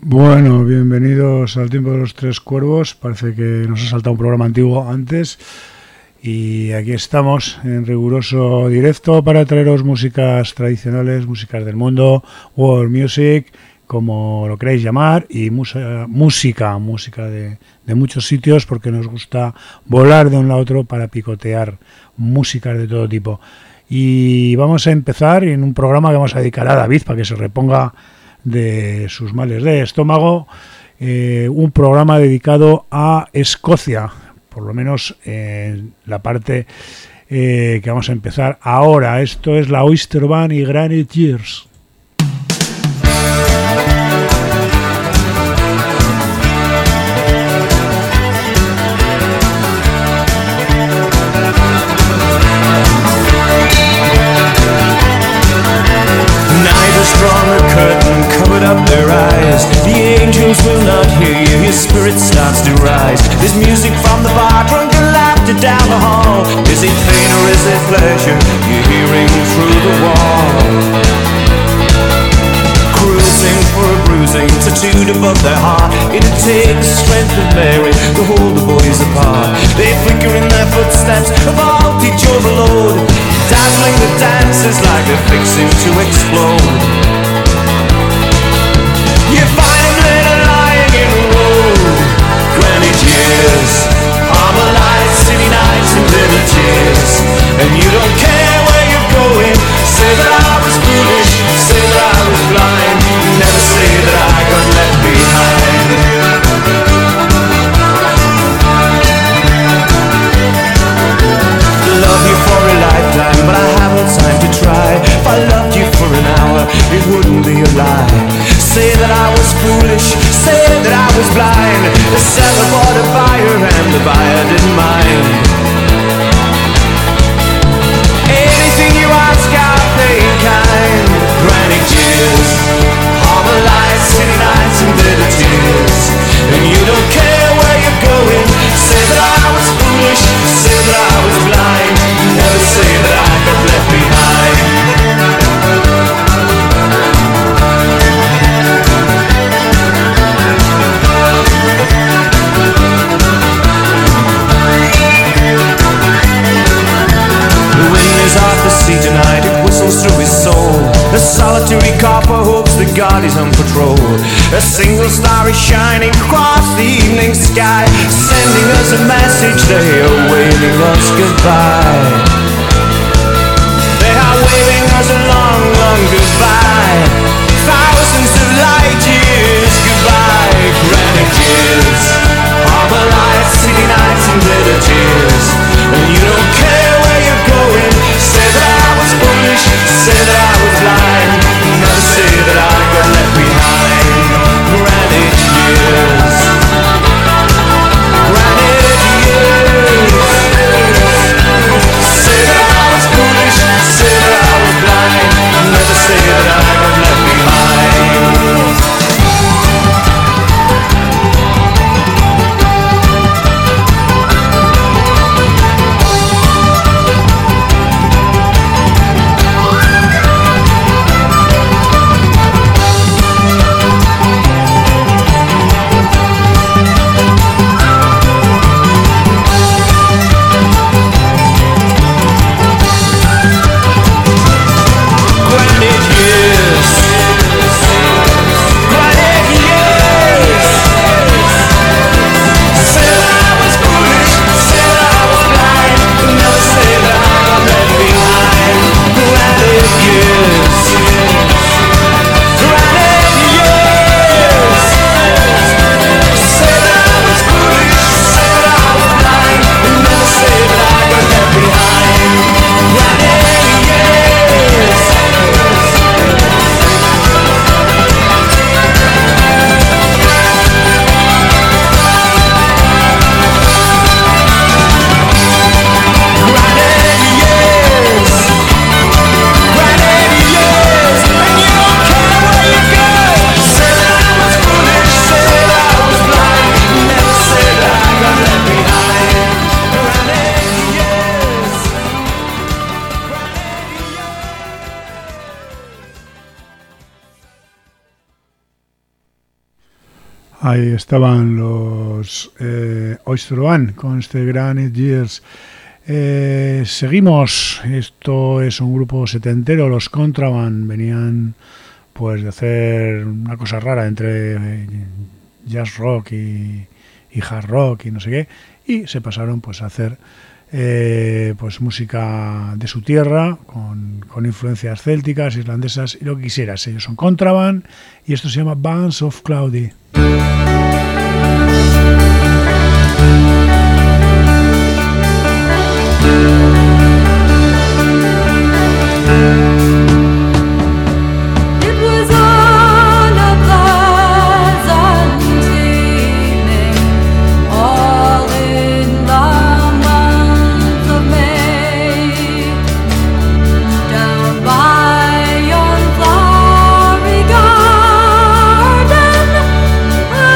Bueno, bienvenidos al Tiempo de los Tres Cuervos. Parece que nos ha saltado un programa antiguo antes y aquí estamos en riguroso directo para traeros músicas tradicionales, músicas del mundo, world music, como lo queráis llamar, y música de muchos sitios, porque nos gusta volar de un lado a otro para picotear músicas de todo tipo. Y vamos a empezar en un programa que vamos a dedicar a David para que se reponga de sus males de estómago, un programa dedicado a Escocia, por lo menos la parte que vamos a empezar ahora. Esto es la Oyster Band y Granite Years. Drawn a curtain, covered up their eyes. The angels will not hear you, your spirit starts to rise. There's music from the bar, drunken laughter down the hall. Is it pain or is it pleasure you're hearing through the wall? Cruising for a bruising, tattooed above their heart. It'd take the strength of Mary to hold the boys apart. They flicker in their footsteps, a voltage overload, dazzling the dancers like they're fixing to explode. You find them later lying in the road. Granite years, armor lights, city nights and bitter tears. And you don't care where you're going. Say that I was foolish, say that I was blind. Never say that I got left behind. Love you for a lifetime, but I haven't time to try. If I loved you for an hour, it wouldn't be a lie. Say that I was foolish, say that I was blind. The seller bought a buyer and the buyer didn't mind. Anything you ask, I'll pay in kind. Granite years, harbor lights, city nights and bitter tears. And you don't care where you're going. Say that I was foolish, say that I was blind. Never say that I got left behind. The wind is off the sea tonight, it whistles through his soul. A solitary copper hopes that God is on patrol. A single star is shining across the evening sky, sending us a message, they are waving us goodbye. They are waving us a long, long goodbye. Thousands of light years goodbye. Granite years, harbor lights, city nights and bitter tears. And you don't care where you're going. Say that I was foolish, say that I was blind. Never say that I got left behind. Granite years, granite years. Say that I was foolish, say that I was blind. Ahí estaban los Oyster Band con este Granite Years. Seguimos. Esto es un grupo setentero, los Contraband. Venían pues de hacer una cosa rara entre jazz rock y hard rock y no sé qué, y se pasaron pues a hacer pues música de su tierra con influencias célticas, irlandesas y lo que quisieras. Ellos son Contraband y esto se llama Bands of Cloudy. By yon flowery garden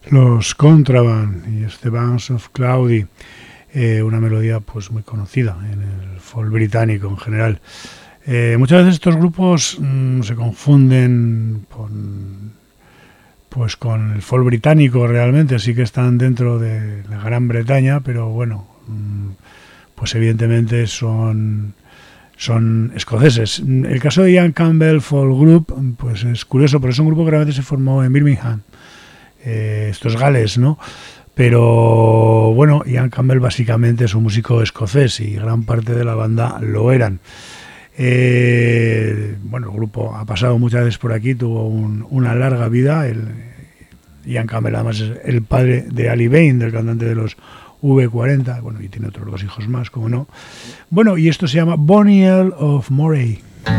Los Contraband y este Bands of Cloudy, una melodía pues muy conocida en el folk británico en general. Muchas veces estos grupos se confunden con el folk británico realmente, sí que están dentro de la Gran Bretaña, pero bueno, pues evidentemente son escoceses. El caso de Ian Campbell Folk Group pues es curioso, porque es un grupo que realmente se formó en Birmingham. Esto es Gales, ¿no? Pero bueno, Ian Campbell básicamente es un músico escocés y gran parte de la banda lo eran. Bueno, el grupo ha pasado muchas veces por aquí, tuvo una larga vida. Ian Campbell además es el padre de Ali Bain, del cantante de los V40, bueno, y tiene otros 2 hijos más, como no. Bueno, y esto se llama Bonnie Earl of Moray.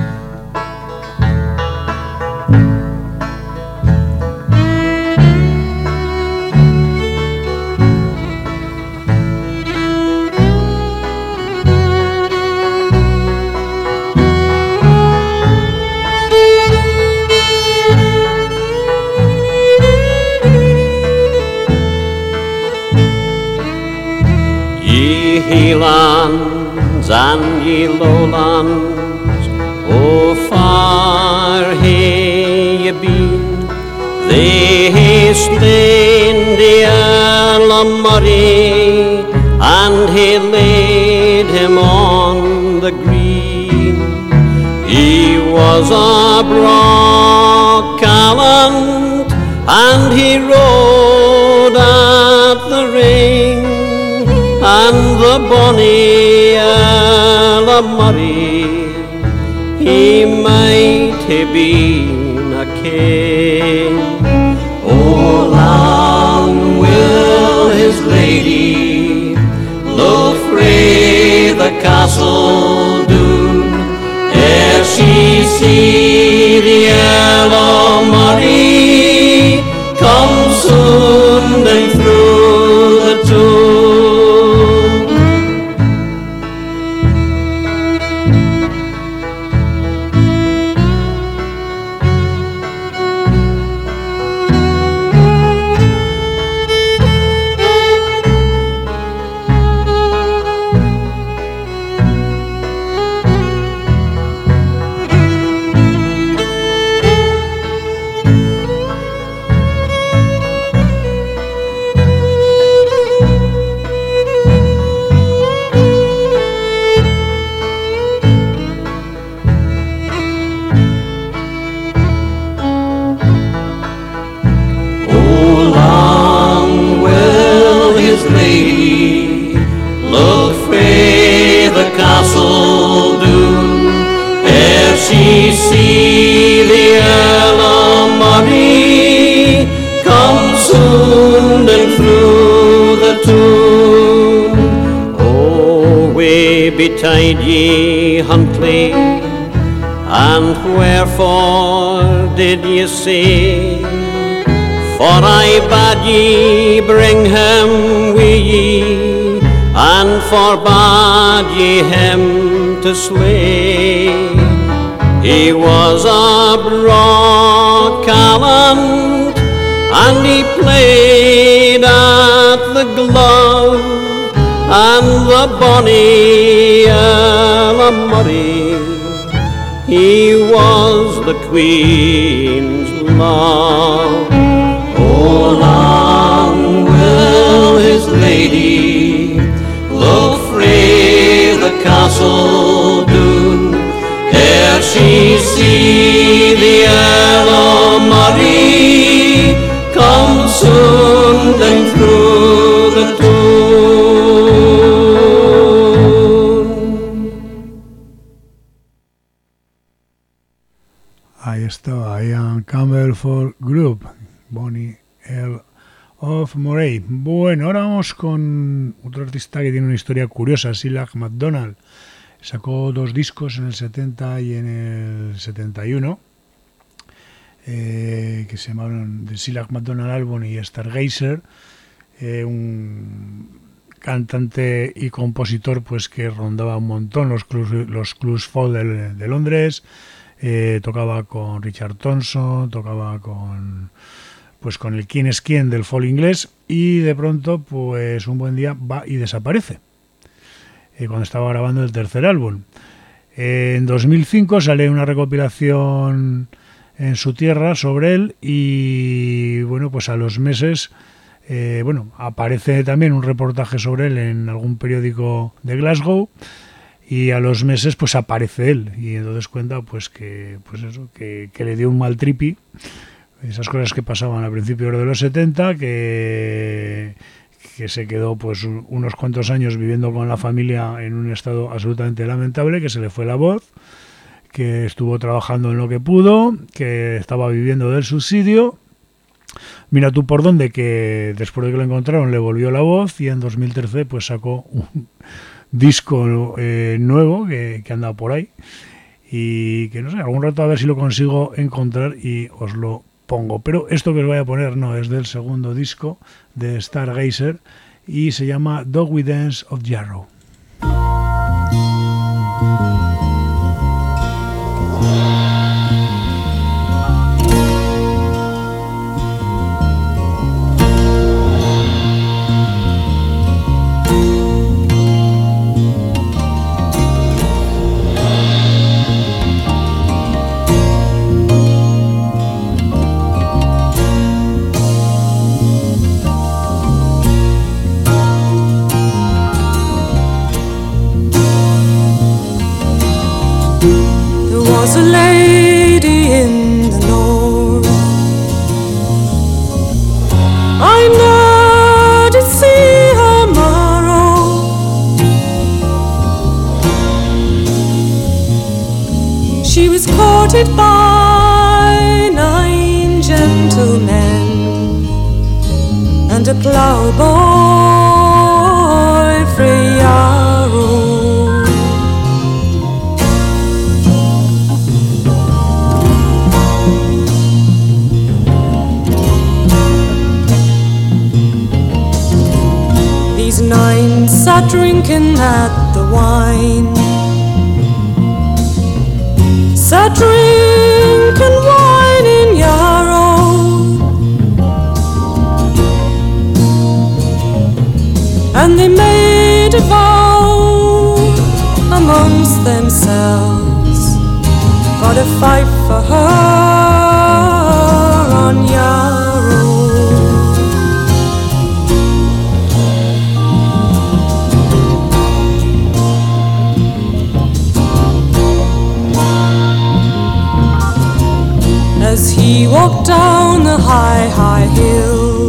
Ye lands and ye lowlands, oh far hae ye been. They hae slain the Earl of Moray, and he laid him on the green. He was a broad gallant, and he rode at the ring. And the bonny Earl of Moray, he might have been a king. Oh, long will his lady look frae the castle doon, ere she see the Earl of Moray come sounding through the town. Betide ye Huntly, and wherefore did ye say? For I bade ye bring him wi' ye, and forbade ye him to slay. He was a broad gallant, and he played at the glove. And the bonny Earl of Moray, he was the Queen's love. Oh, long will his lady look frae the castle doon, ere she see the Earl of Moray come sounding through the town. Ahí estaba Ian Campbell Folk Group, Bonnie Earl of Moray. Bueno, ahora vamos con otro artista que tiene una historia curiosa, Cilla MacDonald. Sacó 2 discos en el 70 y en el 71, que se llamaron The Cilla MacDonald Album y Stargazer. Un cantante y compositor pues que rondaba un montón los clubs folk de Londres. Tocaba con Richard Thompson, tocaba con pues con el quién es quién del folk inglés, y de pronto pues un buen día va y desaparece cuando estaba grabando el tercer álbum. En 2005 sale una recopilación en su tierra sobre él, y bueno, pues a los meses aparece también un reportaje sobre él en algún periódico de Glasgow, y a los meses pues aparece él, y entonces cuenta pues que le dio un mal tripi, esas cosas que pasaban a principios de los 70, que se quedó pues unos cuantos años viviendo con la familia en un estado absolutamente lamentable, que se le fue la voz, que estuvo trabajando en lo que pudo, que estaba viviendo del subsidio. Mira tú por dónde, que después de que lo encontraron le volvió la voz, y en 2013 pues sacó un disco nuevo que anda por ahí, y que no sé, algún rato a ver si lo consigo encontrar y os lo pongo. Pero esto que os voy a poner no es del segundo disco de Stargazer, y se llama Dog We Dance of Yarrow. Was a lady in the north, I never did see her morrow. She was courted by 9 gentlemen and a ploughboy frae Yarrow. These 9 sat drinking at the wine, sat drinking wine in Yarrow, and they made a vow amongst themselves for to fight for her on Yarrow. As he walked down the high, high hill,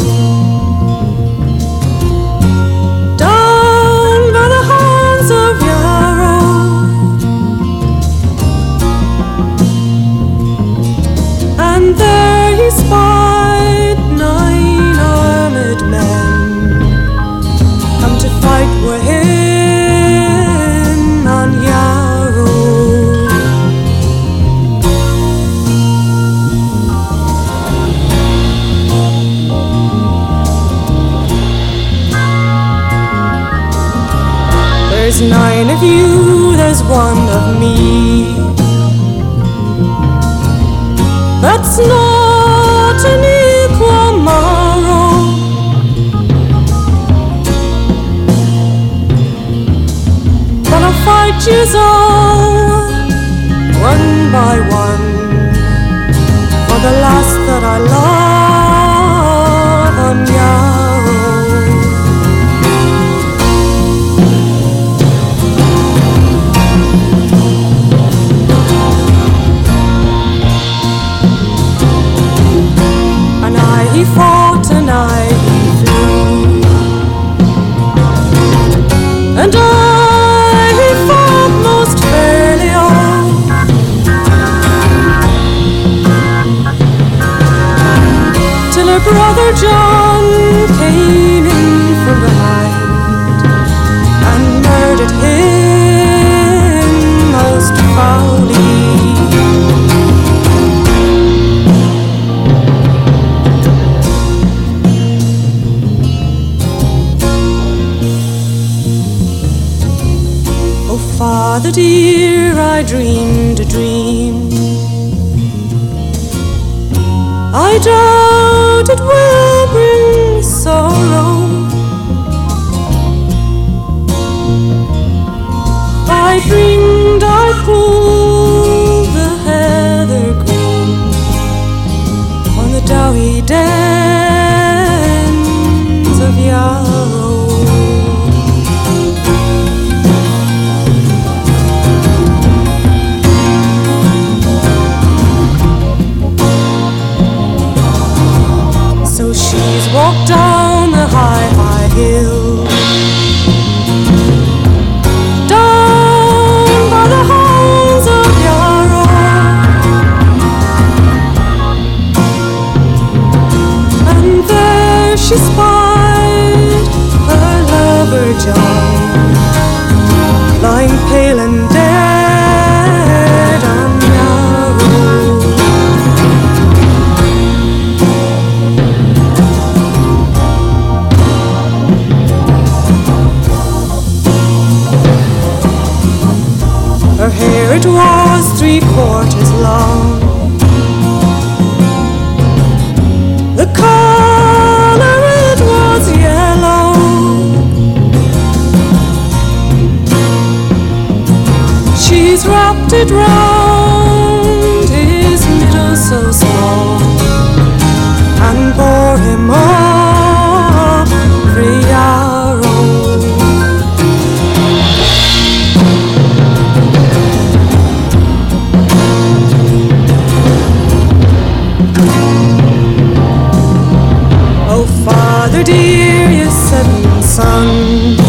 down by the hands of Yarrow, and there he spied 9 armed men come to fight with him on Yarrow. There's 9 of you, there's 1 of me. That's not an equal morrow. But I'll fight yous all, one by one, for the last that I love on Yarrow. He fought and I he flew, and I he fought most fairly on, till her brother John came in from behind and murdered him most foully. Father dear, I dreamed a dream. I doubted it will bring sorrow. I dreamed I pulled the heather green on the dowy dens of Yarrow. So she's walked down the high, high hill, down by the halls of Yarrow, and there she spied her lover John, lying pale and dead on Yarrow. Her hair it was 3/4 long, the color it was yellow, she's wrapped it round his middle so small, and bore him up Yarrow. Father dear, you 7 sons,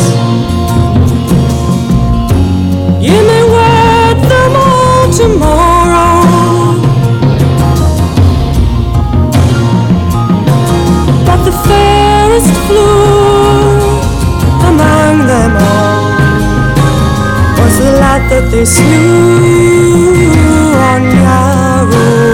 you may wed them all tomorrow, but the fairest flew among them all was the lad that they slew on Yarrow.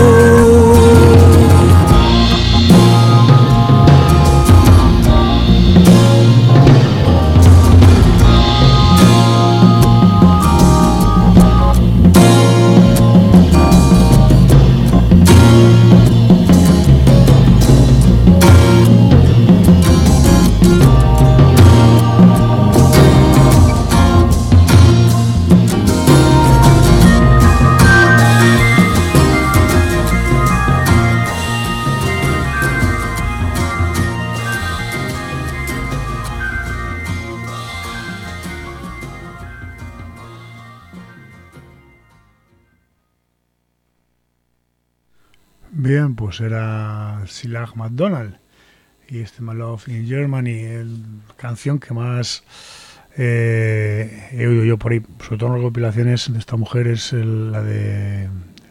Bien, pues era Silag MacDonald y este My Love in Germany, canción que más he oído yo por ahí, sobre todo en las recopilaciones de esta mujer, es la de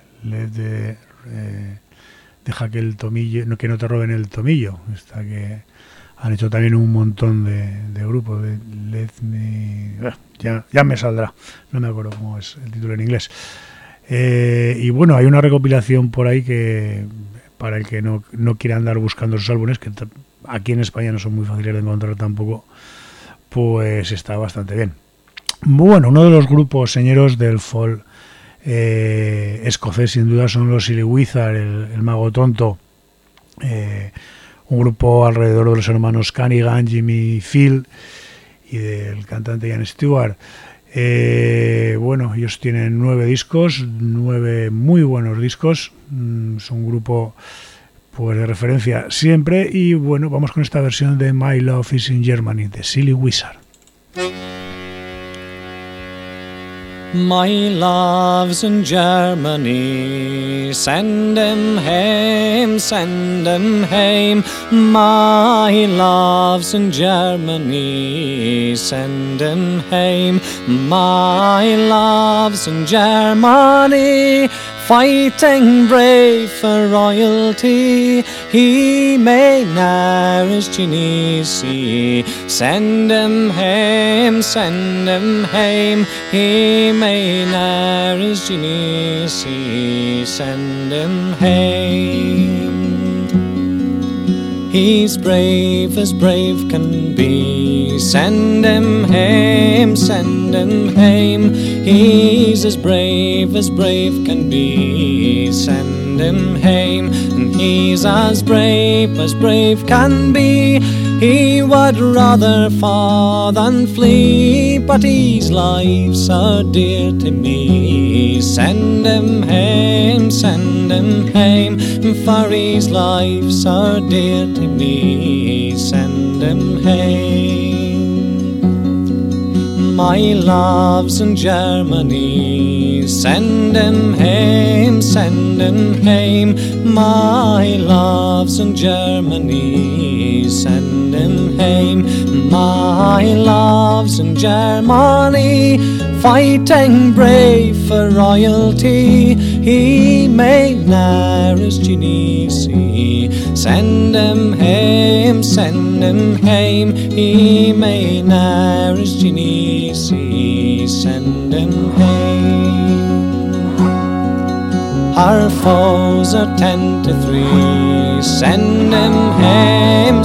deja que el tomillo, no, que no te roben el tomillo, esta que han hecho también un montón de grupos, de Let Me, ya me saldrá, no me acuerdo cómo es el título en inglés. Y bueno, hay una recopilación por ahí que para el que no quiera andar buscando esos álbumes, que aquí en España no son muy fáciles de encontrar tampoco, pues está bastante bien. Bueno, uno de los grupos señeros del folk escocés sin duda son los Silly Wizard, el Mago Tonto, un grupo alrededor de los hermanos Cunningham, Jimmy Field y del cantante Ian Stewart. Bueno, ellos tienen 9 discos, 9 muy buenos discos, es un grupo pues de referencia siempre, y bueno, vamos con esta versión de My Love is in Germany, de Silly Wizard. My love's in Germany, send him home, send him home. My love's in Germany, send him home. My love's in Germany, fighting brave for royalty. He may nourish Genesi, send him home, send him home. He may nourish Genesi, send him home. He's brave as brave can be, send him home, send him home. He's as brave can be, send send him home. And he's as brave can be. He would rather fall than flee, but his life's so dear to me. Send him home, for his life's so dear to me. Send him home. My love's in Germany. Send him home, my love's in Germany. Send him home, my love's in Germany. Fighting brave for royalty, he may ne'er his genie see. Send him home, he may ne'er his genie see. Send him home. Our foes are 10 to 3. Send him home,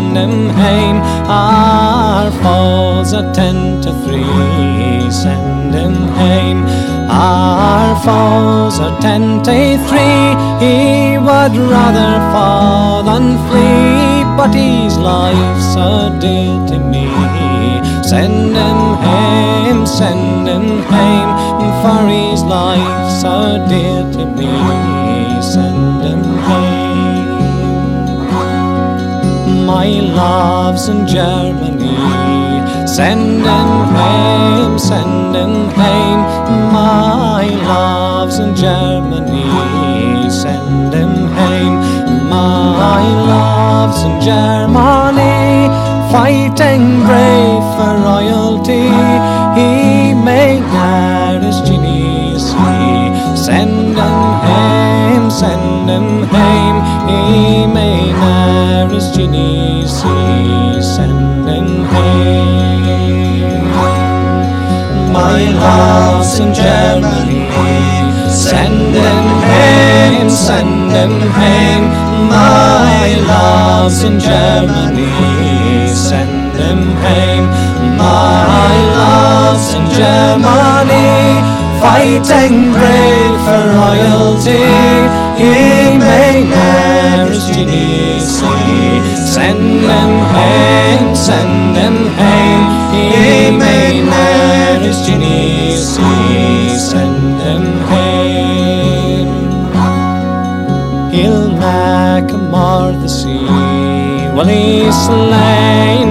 our foes are 10 to 3. Send him home, our foes are 10 to 3. He would rather fall than flee, but his life's so dear to me. Send him home, for his life's so dear to me. Send him home. My love's in Germany. Send him home, my love's in Germany. Send him home, my love's in Germany. Fighting brave for royalty, he may ne'er his genie see. Send him home, he may ne'er his genie see. Send him home. My love's in Germany. Send him home, my love's in Germany. Send him home, my love's in Germany. Fighting brave for royalty, he may ne'er his genie see. Send him home, he may ne'er his genie see. Send him home. He'll make a mar the sea. Will he slain,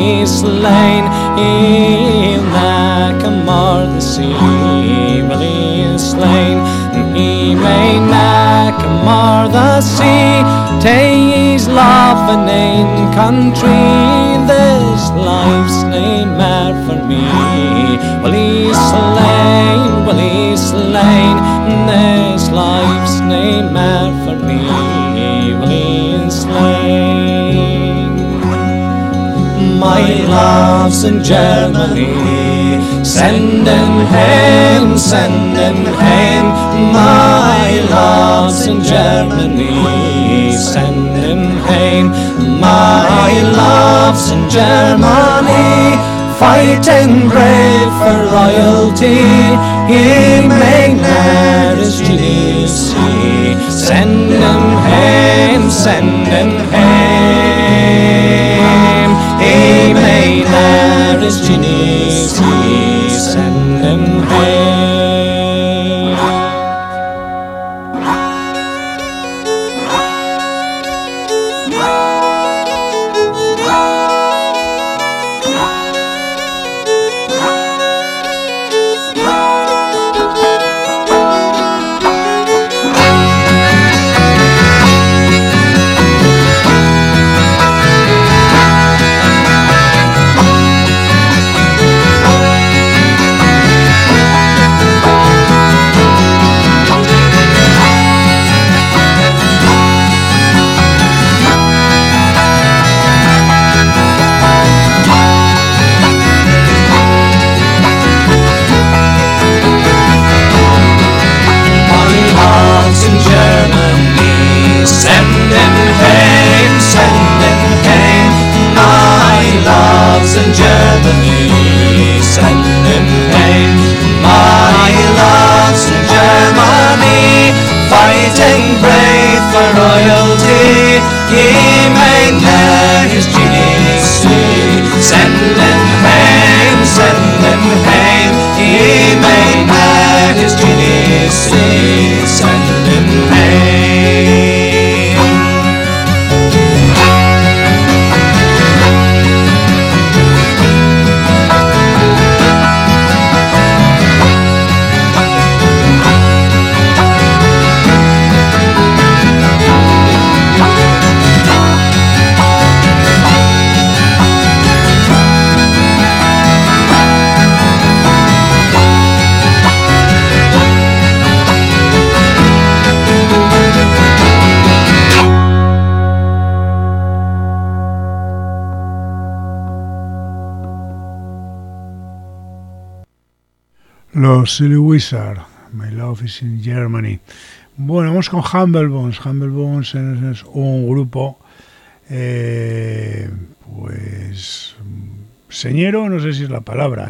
he'll make a mar the sea. Will he slain, he may make a mar the sea. Take his love and in country, this life's nae mair for me. Will he slain, this life's nae mair for me. Will he slain. My love's in Germany. Send him home, my love's in Germany. Send him home, my love's in Germany. Fighting brave for royalty, he may ne'er his genie see. Send him home, he may ne'er his genie see. Send him home. for royalty. He made ne'er his genie see. Send him hame, send him hame. He made ne'er his genie see. Send him hame. Los Silly Wizard, My Love is in Germany. Bueno, vamos con Humble Bones. Humble Bones es un grupo, pues, señero, no sé si es la palabra.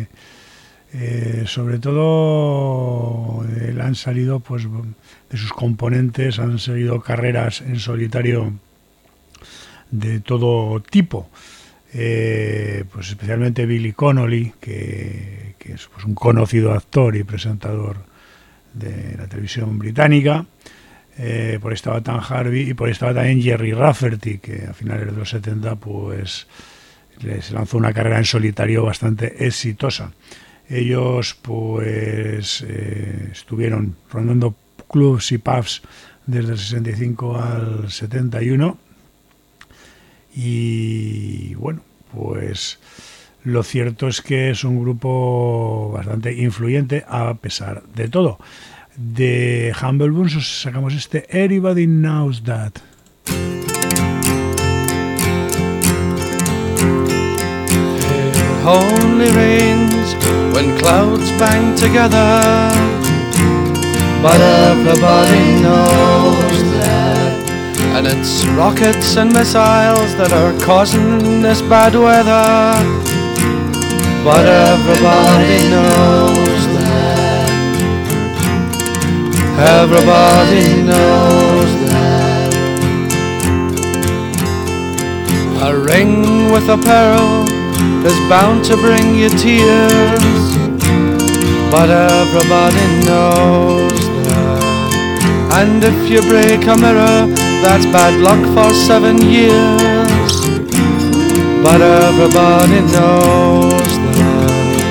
Sobre todo han salido, pues, de sus componentes, han seguido carreras en solitario de todo tipo. Pues especialmente Billy Connolly, que es pues un conocido actor y presentador de la televisión británica. Por ahí estaba Tan Harvey y por ahí estaba también Jerry Rafferty, que a finales de los 70 pues les lanzó una carrera en solitario bastante exitosa. Ellos pues estuvieron rondando clubs y pubs desde el 65 al 71 y bueno, pues lo cierto es que es un grupo bastante influyente a pesar de todo. De Humble Bones os sacamos este Everybody Knows That. It only rains when clouds bang together, but everybody knows that. And it's rockets and missiles that are causing this bad weather, but everybody knows that. Everybody knows that. A ring with a pearl is bound to bring you tears, but everybody knows that. And if you break a mirror, that's bad luck for 7 years, but everybody knows that.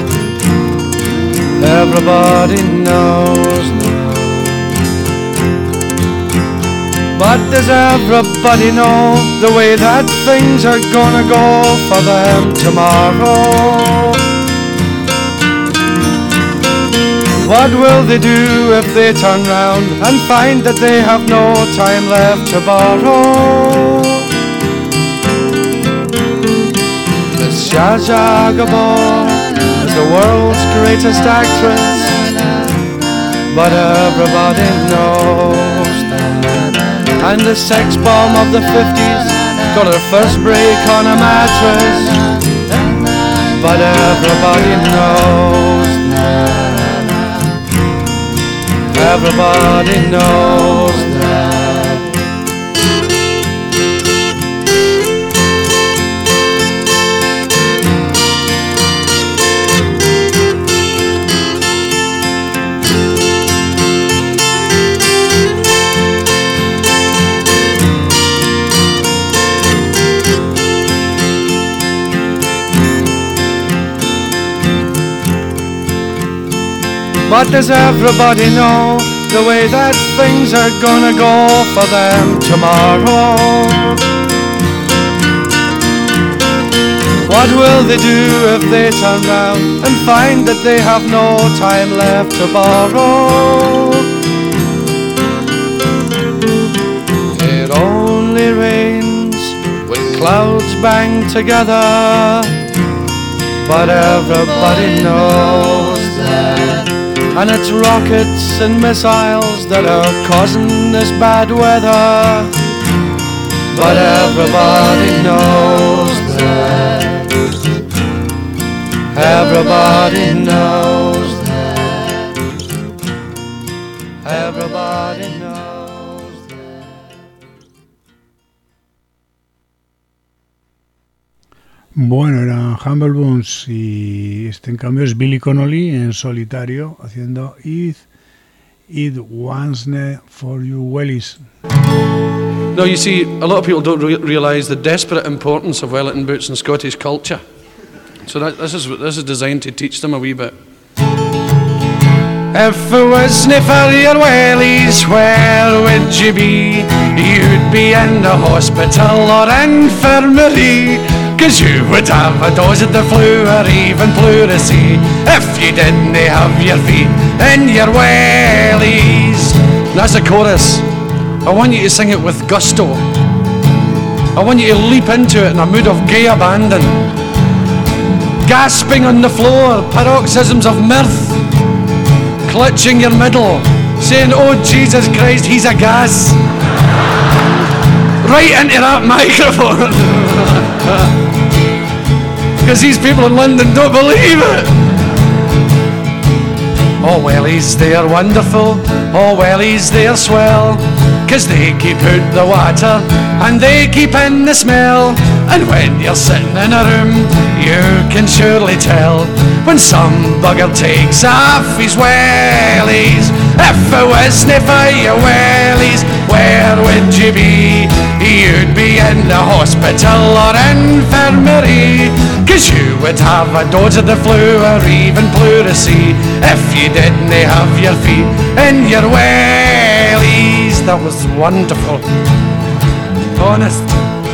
Everybody knows that. But does everybody know the way that things are gonna go for them tomorrow? What will they do if they turn round and find that they have no time left to borrow? Miss Zsa Zsa Gabor is the world's greatest actress, but everybody knows that. And the sex bomb of the 50s got her first break on a mattress, but everybody knows that. Everybody knows that. But does everybody know the way that things are gonna go for them tomorrow? What will they do if they turn round and find that they have no time left to borrow? It only rains when clouds bang together, but everybody knows that. And it's rockets and missiles that are causing this bad weather, but everybody knows that. Everybody knows that. Everybody knows that. Bueno, eran Humble Bones y este en cambio es Billy Connolly en solitario haciendo It Wasn't for You Wellies. Now you see, a lot of people don't realise the desperate importance of Wellington boots in Scottish culture. So this is designed to teach them a wee bit. If it wasn't for your wellies, where would you be? You'd be in the hospital or infirmary, 'cause you would have a dose of the flu or even pleurisy if you didn't have your feet in your wellies. That's the chorus. I want you to sing it with gusto. I want you to leap into it in a mood of gay abandon, gasping on the floor, paroxysms of mirth, clutching your middle, saying, "Oh Jesus Christ, he's a gas," right into that microphone. Because these people in London don't believe it. Oh wellies, they're wonderful. Oh wellies, they're swell, 'cause they keep out the water and they keep in the smell. And when you're sitting in a room, you can surely tell when some bugger takes off his wellies. If it wasn't for your wellies, where would you be? You'd be in the hospital or infirmary, 'cause you would have a dose of the flu or even pleurisy if you didn't have your feet in your wellies. That was wonderful. Honest.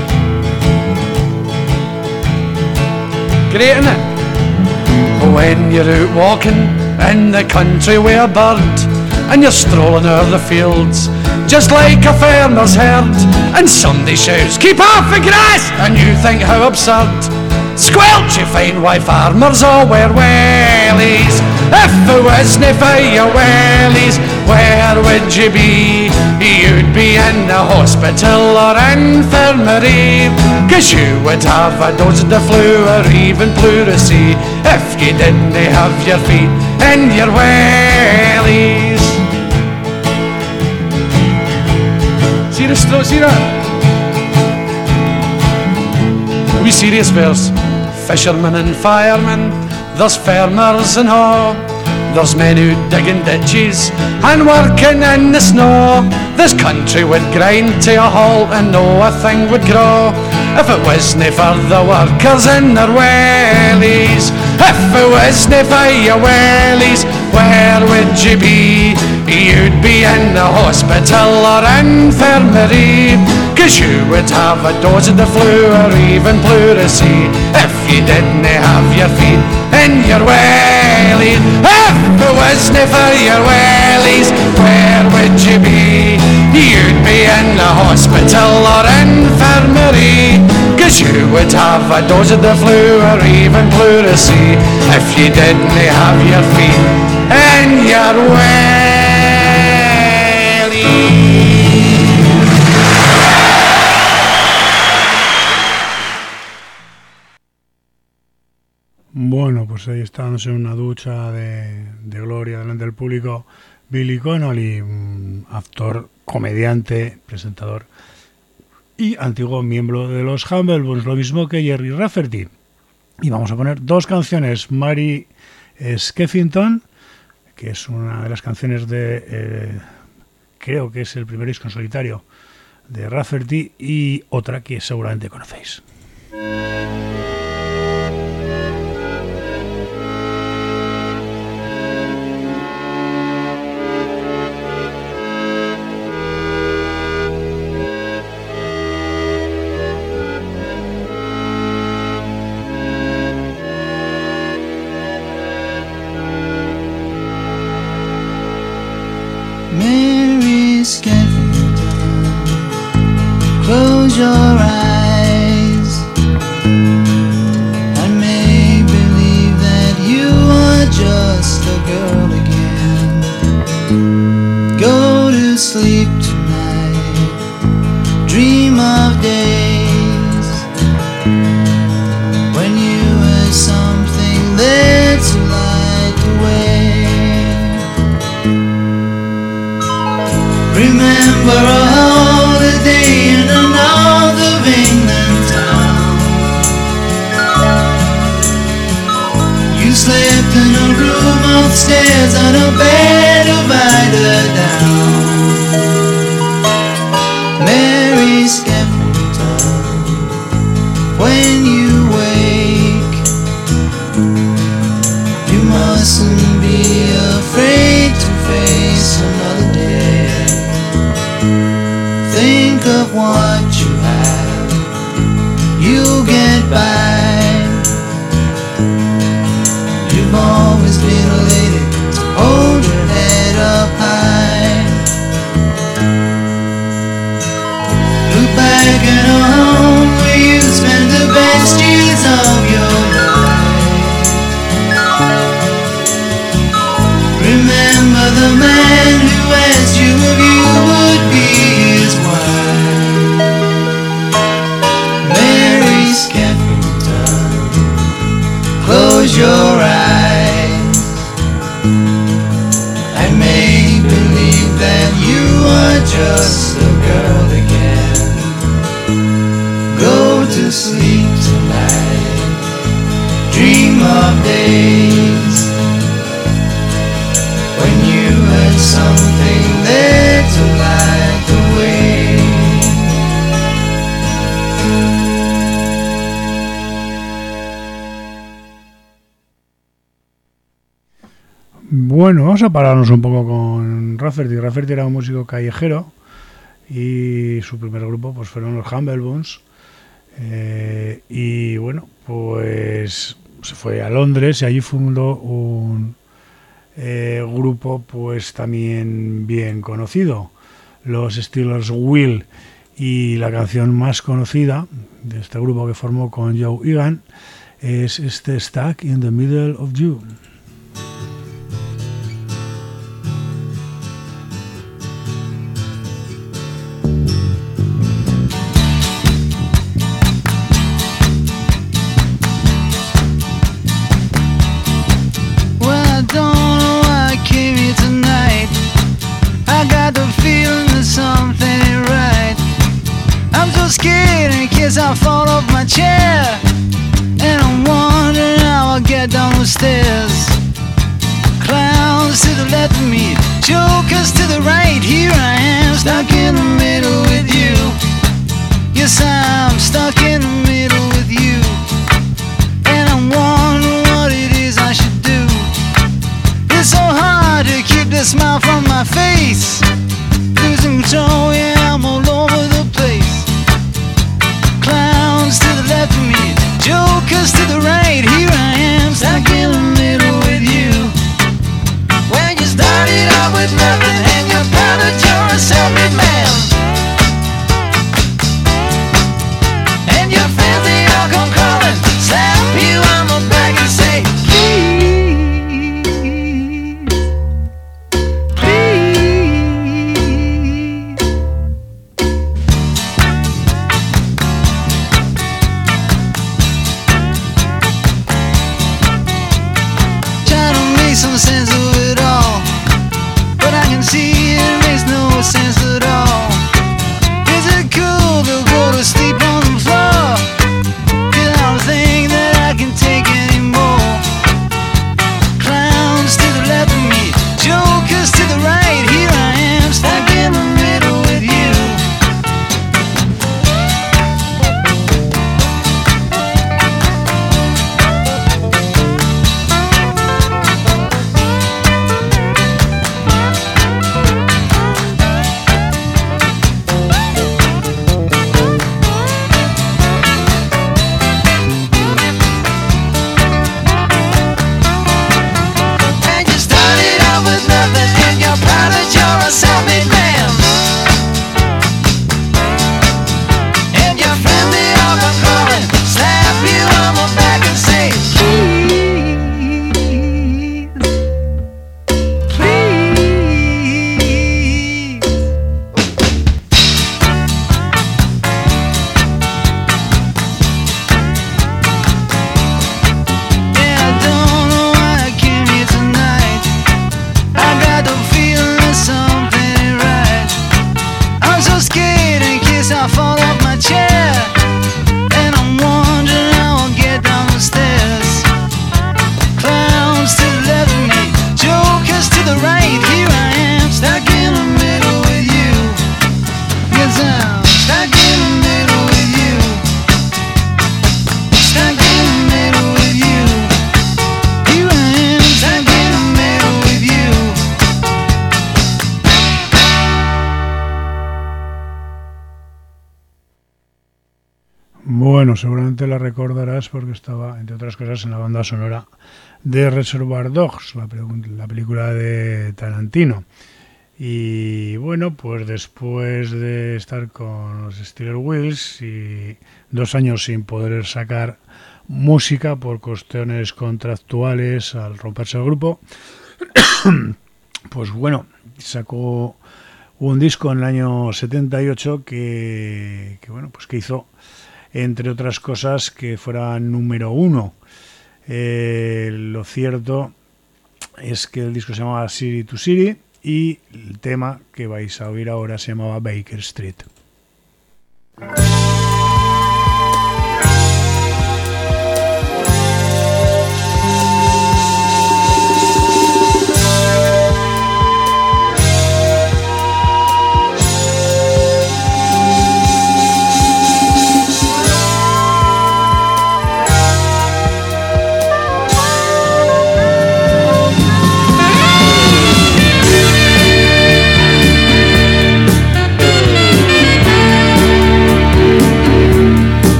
Great, isn't it? When you're out walking in the country where bird, and you're strolling o'er the fields just like a farmer's herd, and somebody shouts, "Keep off the grass!" and you think how absurd. Squelch, you find why farmers all wear wellies. If it wasn't for your wellies, where would you be? You'd be in the hospital or infirmary, 'cause you would have a dose of the flu or even pleurisy if you didn't have your feet in your wellies. See that? We serious verse. Fishermen and firemen, there's farmers and all. There's men who digging ditches and working in the snow. This country would grind to a halt and no a thing would grow if it wasn't for the workers in their wellies. If it wasn't for your wellies, where would you be? You'd be in the hospital or infirmary, 'cause you would have a dose of the flu or even pleurisy if you didn't have your feet in your wellies. If it wasn't for your wellies, where would you be? You'd be in the hospital or infirmary, 'cause you would have a dose of the flu or even pleurisy if you didn't have your feet in your wellies. Bueno, pues ahí estábamos en una ducha de gloria delante del público. Billy Connolly, actor, comediante, presentador y antiguo miembro de los Humble Bones, lo mismo que Gerry Rafferty. Y vamos a poner dos canciones. Mary Skeffington, que es una de las canciones de... creo que es el primer disco en solitario de Rafferty, y otra que seguramente conocéis. Mary Skeffington, close your eyes and make believe that you are just a girl again. Go to sleep tonight, dream of days when you were something there to light the way. Remember a holiday in a north of England town, of what you have, you'll get by. You've always been a lady, so hold your head up high. Look back at home where you spent the best years of your life. Remember the man who asked you if you would be his wife. Mary Skeffington, close your eyes and make believe that you are just a girl again. Go to sleep tonight, dream of days when you had something there to light the way. Bueno, vamos a pararnos un poco con Rafferty. Rafferty era un músico callejero y su primer grupo pues fueron los Humble Bones. Y bueno, pues se fue a Londres y allí fundó un grupo pues también bien conocido, los Steelers Wheel, y la canción más conocida de este grupo que formó con Joe Egan es este Stuck in the Middle of You. I fall off my chair and I'm wondering how I'll get down the stairs. Clowns to the left of me, jokers to the right. Here I am, stuck in the middle with you. Yes, I'm stuck in the middle with you, and I'm wondering what it is I should do. It's so hard to keep the smile from my face. Losing control, yeah, I'm all over the place. Clowns to the left of me, jokers to the right. Here I am, stuck in the middle with you. When you started out with nothing and you're proud that you're a self-made man, and your friends they all come calling, slap you on the back and say, some sense of it all, but I can see it makes no sense at all. Is it cool to go to sleep on the floor? 'Cause I don't think that I can take anymore. Clowns to the left of me, jokers to the right. Here I am, stuck in the middle with you. A self-made man, and your friend they all come calling, slap you on the back and say, please, please. Yeah, I don't know why I came here tonight. I got the feeling that something ain't right. I'm so scared in case I fall off my chair, and I'm wondering how I'll get down the stairs. Clowns to the left of me, jokers to the right. Here I am, stuck in the middle with you. Yes, I'm stuck in the middle with you. Stuck in the middle with you. Here I am, stuck in the middle with you. Bueno, seguramente la recordarás porque estaba, entre otras cosas, en la banda sonora de Reservoir Dogs, la película de Tarantino. Y bueno, pues después de estar con los Steeler Wheels y 2 años sin poder sacar música por cuestiones contractuales al romperse el grupo, pues bueno, sacó un disco en el año 78 que bueno, pues que hizo, entre otras cosas, que fuera número 1. Lo cierto es que el disco se llamaba City to City y el tema que vais a oír ahora se llamaba Baker Street.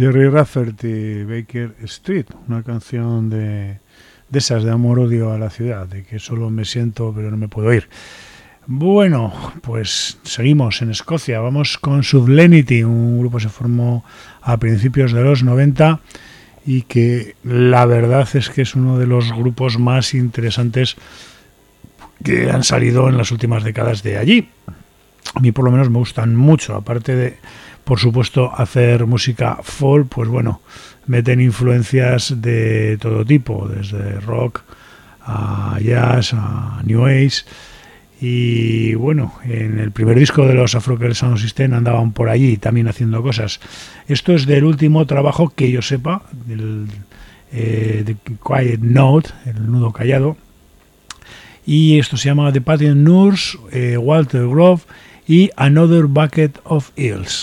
Terry Rafferty, Baker Street, una canción de esas de amor-odio a la ciudad, de que solo me siento pero no me puedo ir. Bueno, pues seguimos en Escocia, vamos con Sublenity, un grupo que se formó a principios de los 90 y que la verdad es que es uno de los grupos más interesantes que han salido en las últimas décadas de allí. A mí por lo menos me gustan mucho, aparte de, por supuesto, hacer música folk, pues bueno, meten influencias de todo tipo, desde rock a jazz, a new age. Y bueno, en el primer disco de los Afro-Celt Sound System andaban por allí también haciendo cosas. Esto es del último trabajo que yo sepa, del The Quiet Note, el nudo callado. Y esto se llama The Patient Nurse, Walter Grove y Another Bucket of Eels.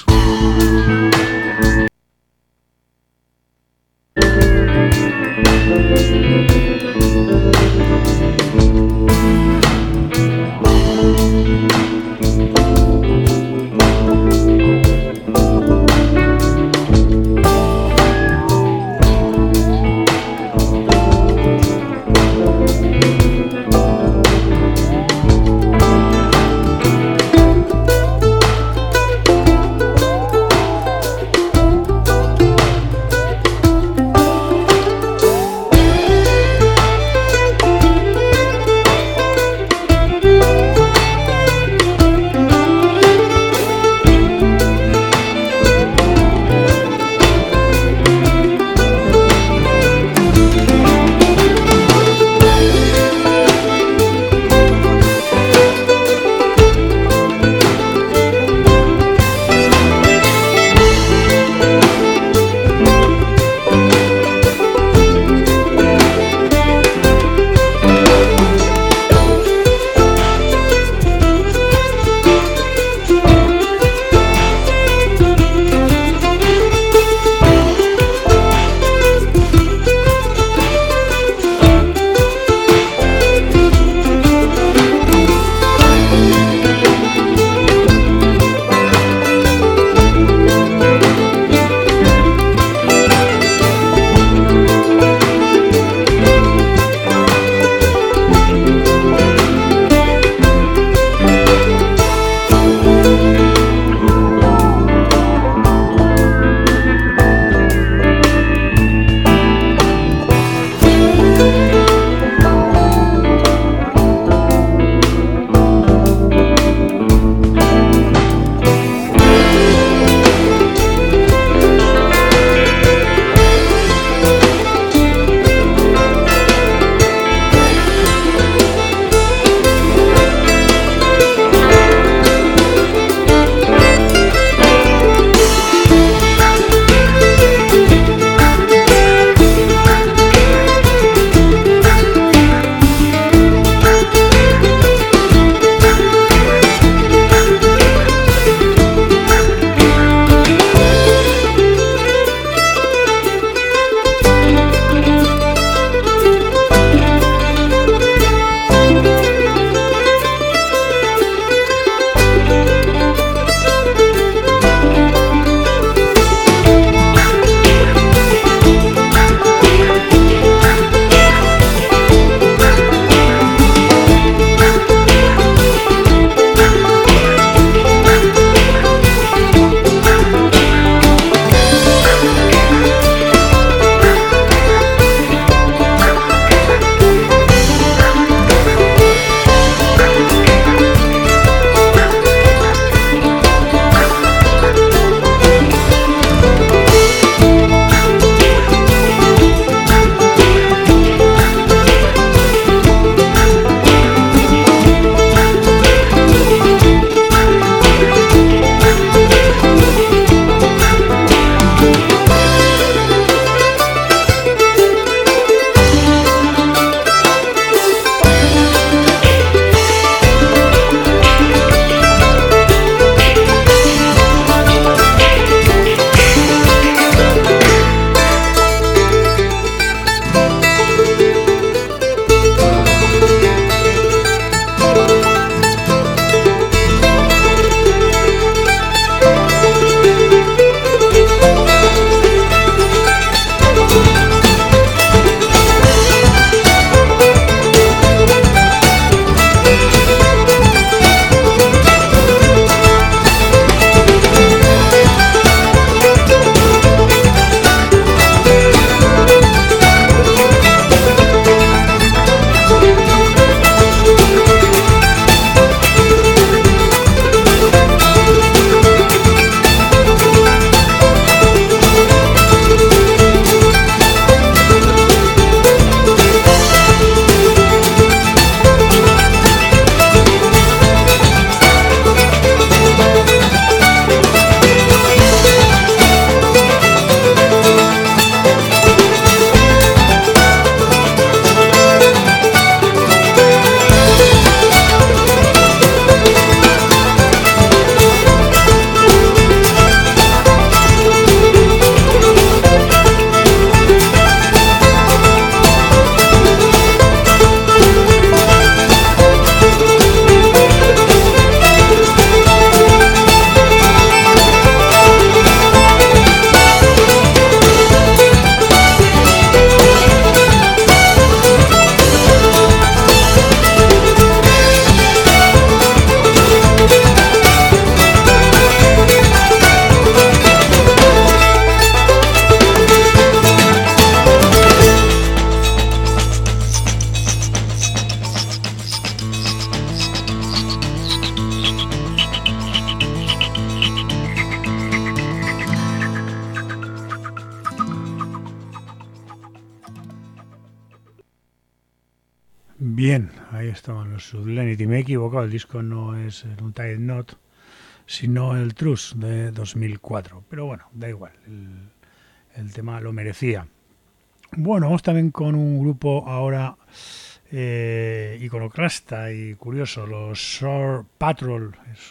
Bien, ahí estaban los Sudlenity. Me he equivocado, el disco no es un Untied Knot, sino el Truce de 2004. Pero bueno, da igual, el tema lo merecía. Bueno, vamos también con un grupo ahora iconoclasta y curioso, los Shore Patrol. Es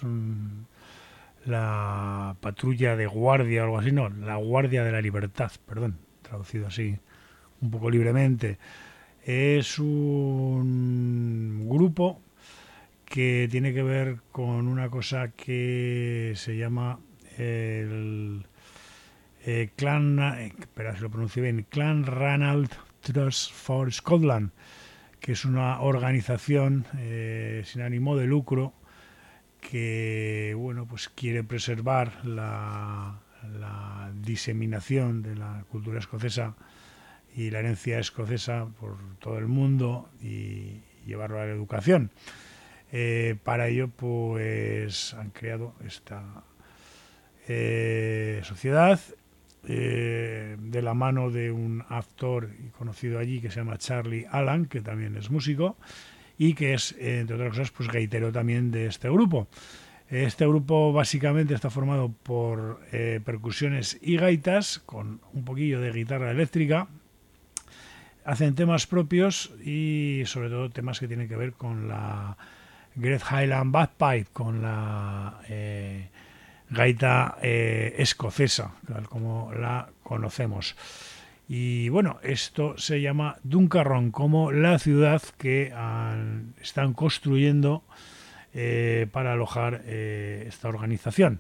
la patrulla de guardia o algo así, no, la guardia de la libertad, perdón, traducido así un poco libremente. Es un grupo que tiene que ver con una cosa que se llama el Clan, espera si lo pronuncio bien, Clan Ranald Trust for Scotland, que es una organización sin ánimo de lucro que bueno, pues quiere preservar la diseminación de la cultura escocesa y la herencia escocesa por todo el mundo y llevarlo a la educación. Para ello, pues han creado esta sociedad de la mano de un actor conocido allí que se llama Charlie Allen, que también es músico y que es, entre otras cosas, pues gaitero también de este grupo. Este grupo básicamente está formado por percusiones y gaitas con un poquillo de guitarra eléctrica. Hacen temas propios y sobre todo temas que tienen que ver con la Great Highland Bagpipe, con la gaita escocesa, tal como la conocemos. Y bueno, esto se llama Duncarron, como la ciudad que están construyendo para alojar esta organización.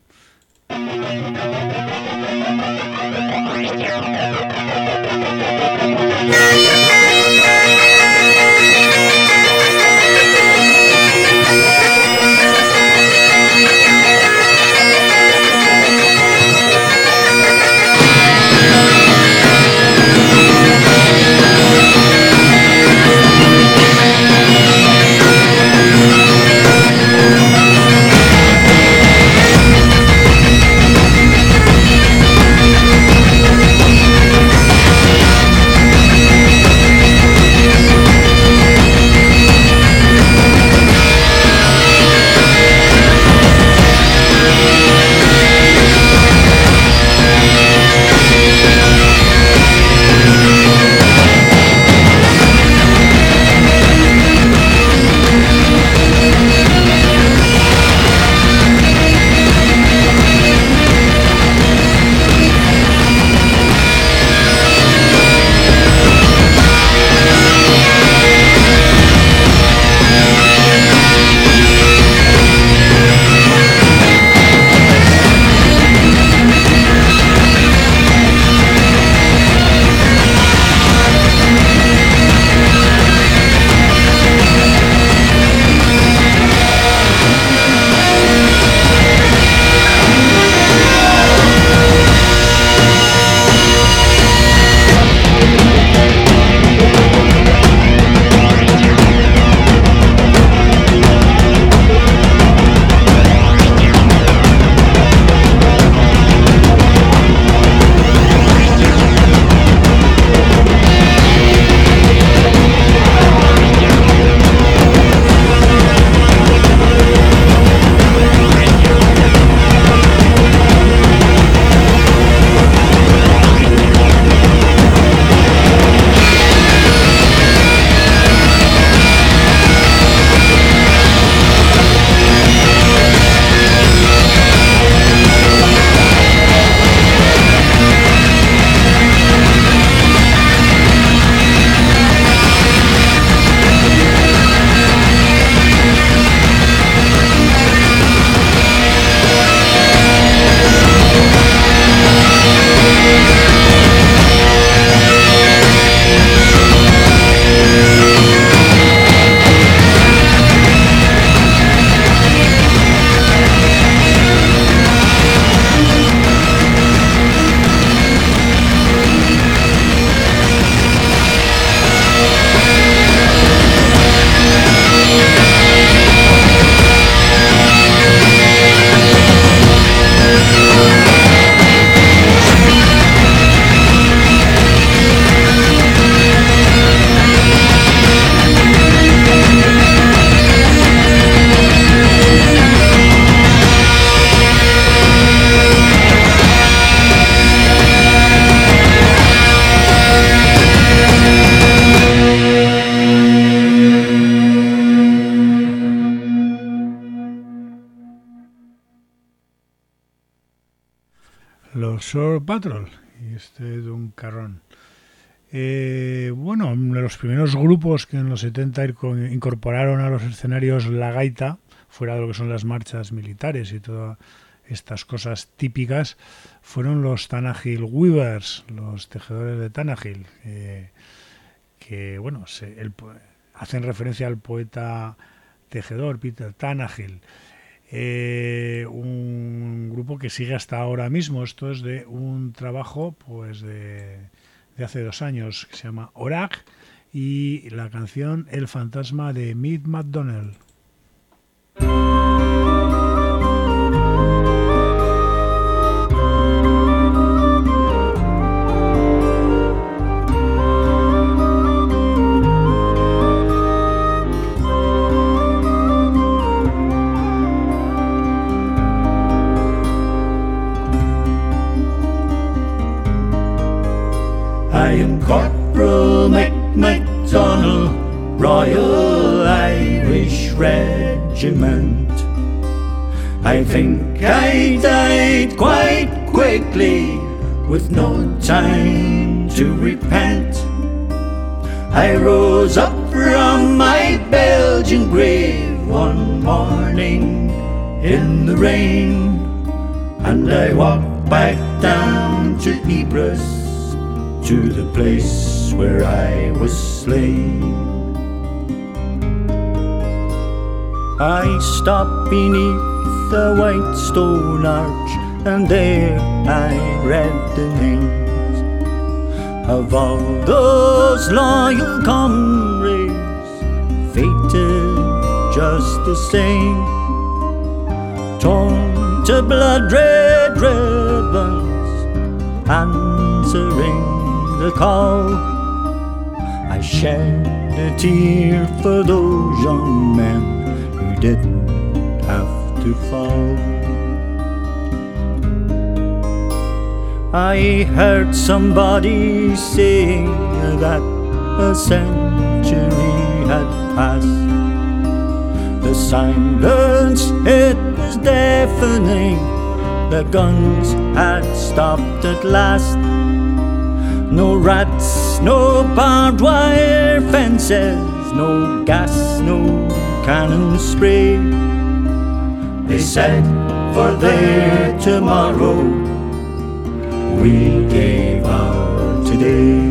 Los Shore Patrol y este Don Carrón. Bueno, uno de los primeros grupos que en los 70 incorporaron a los escenarios la gaita, fuera de lo que son las marchas militares y todas estas cosas típicas, fueron los Tannahill Weavers, los tejedores de Tannahill, que bueno, hacen referencia al poeta tejedor Peter Tannahill. Un grupo que sigue hasta ahora mismo. Esto es de un trabajo pues de hace 2 años que se llama Orag, y la canción El fantasma de Mick McDonnell. I am Corporal MacDonald, Royal Irish Regiment. I think I died quite quickly, with no time to repent. I rose up from my Belgian grave one morning in the rain, and I walked back down to Ypres, to the place where I was slain. I stopped beneath the white stone arch, and there I read the names of all those loyal comrades, fated just the same, torn to blood-red ribbons, answering the call. I shed a tear for those young men who didn't have to fall. I heard somebody saying that a century had passed. The silence, it was deafening. The guns had stopped at last. No rats, no barbed wire fences, no gas, no cannon spray. They said for their tomorrow, we gave our today.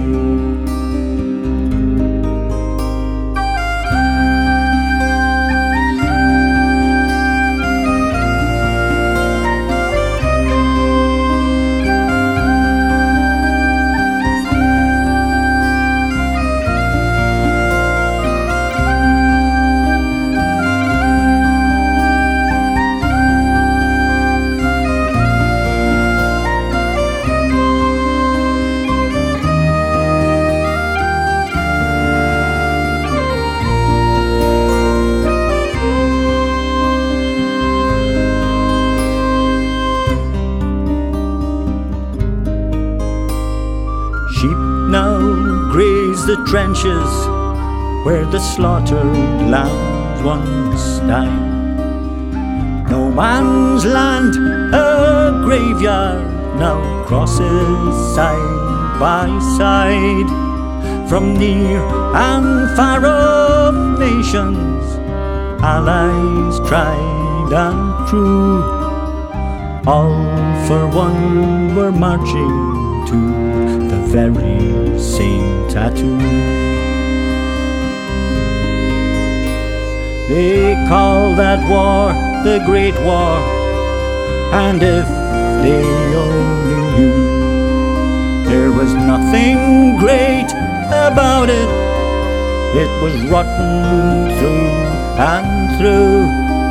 The trenches where the slaughtered lambs once died. No man's land, a graveyard, now crosses side by side. From near and far off nations, allies tried and true, all for one were marching to the very same tattoo. They call that war the Great War, and if they only knew there was nothing great about it, it was rotten through and through.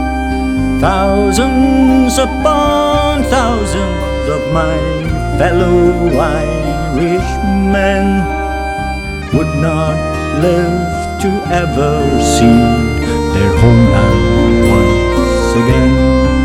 Thousands upon thousands of my fellow Irishmen would not live to ever see their homeland once again.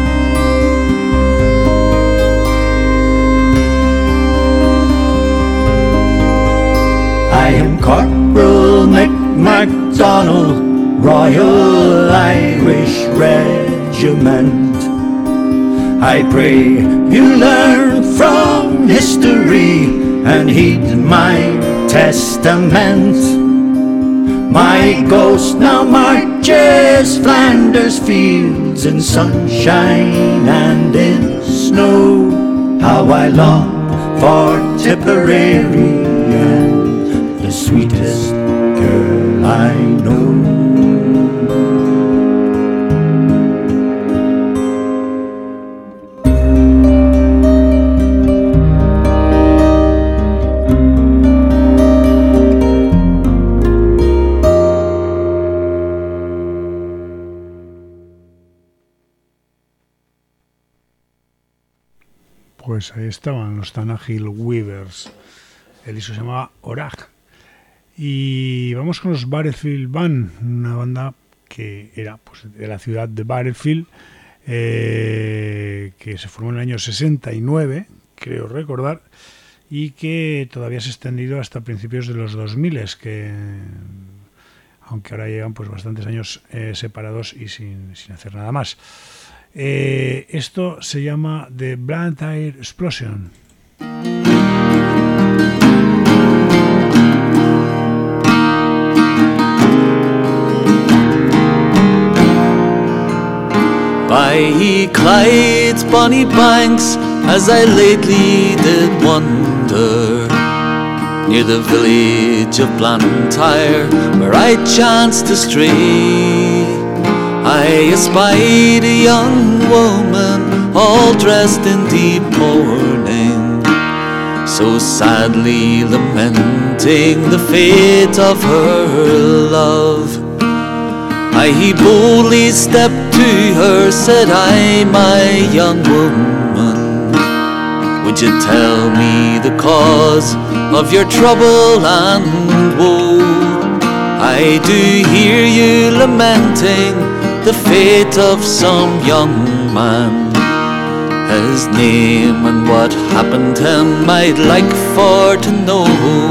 I am Corporal MacDonald, Royal Irish Regiment. I pray you learn from long history and heed my testament. My ghost now marches Flanders fields in sunshine and in snow. How I long for Tipperary and the sweetest girl I know. Pues ahí estaban los Tannahill Weavers. El disco se llamaba Orag. Y vamos con los Battlefield Band, una banda que era pues, de la ciudad de Battlefield, que se formó en el año 69, creo recordar, y que todavía se ha extendido hasta principios de los 2000, que aunque ahora llevan pues bastantes años separados y sin hacer nada más. Esto se llama The Blantyre Explosion. By Clyde's bonny banks, as I lately did wander, near the village of Blantyre, where I chanced to stray, I espied a young woman, all dressed in deep mourning, so sadly lamenting the fate of her love. I boldly stepped to her, said I, my young woman, would you tell me the cause of your trouble and woe? I do hear you lamenting the fate of some young man. His name and what happened to him I'd like for to know.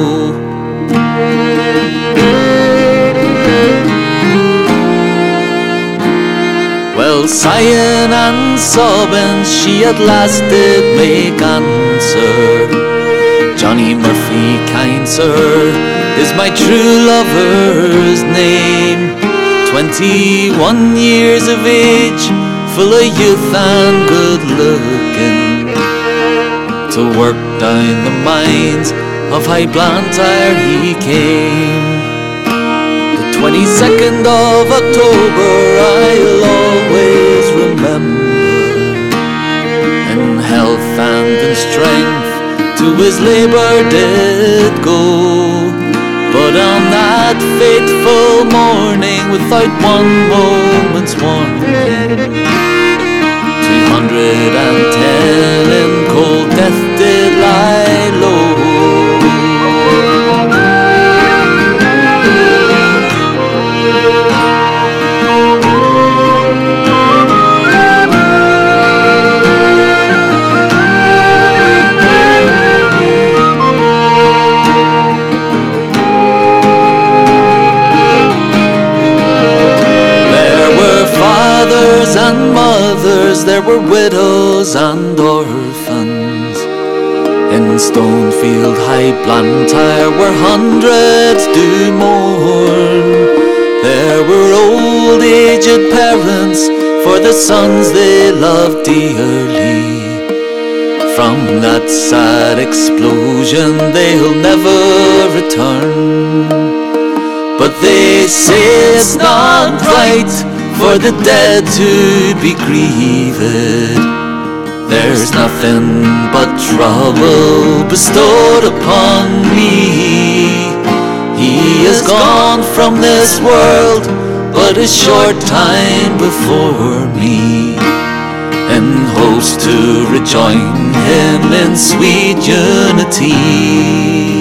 Well, sighing and sobbing she at last did make answer. Johnny Murphy, kind sir, is my true lover's name. 21 years of age, full of youth and good looking, to work down the mines of High Blantyre he came. The 22nd of October I'll always remember, in health and in strength to his labour did go. But on that fateful morning, without one moment's warning, 210 in cold death did lie low. And mothers, there were widows and orphans in Stonefield, High Blantyre, where hundreds do mourn. There were old aged parents for the sons they loved dearly. From that sad explosion they'll never return. But they say it's not right for the dead to be grieved. There's nothing but trouble bestowed upon me. He is gone from this world but a short time before me, in hopes to rejoin him in sweet unity.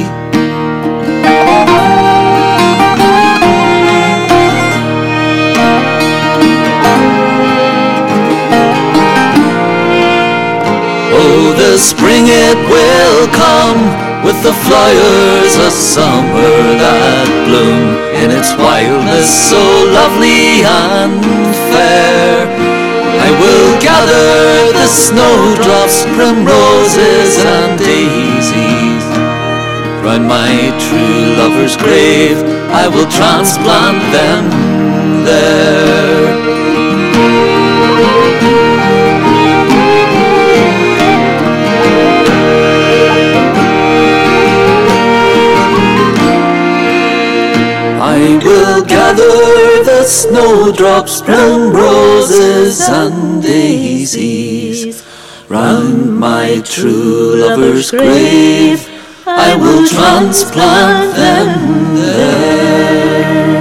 Oh, the spring it will come with the flowers of summer that bloom in its wildness so lovely and fair. I will gather the snowdrops, primroses and daisies. Round my true lover's grave I will transplant them there. I will gather the snowdrops, primroses and daisies. Round my true lover's grave I will transplant them there.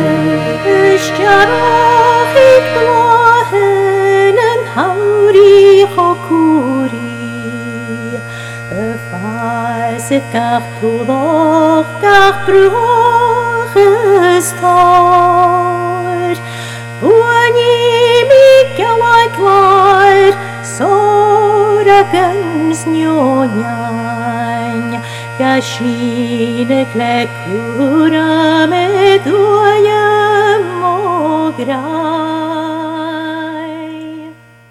Gashine klecura me tuya mograi.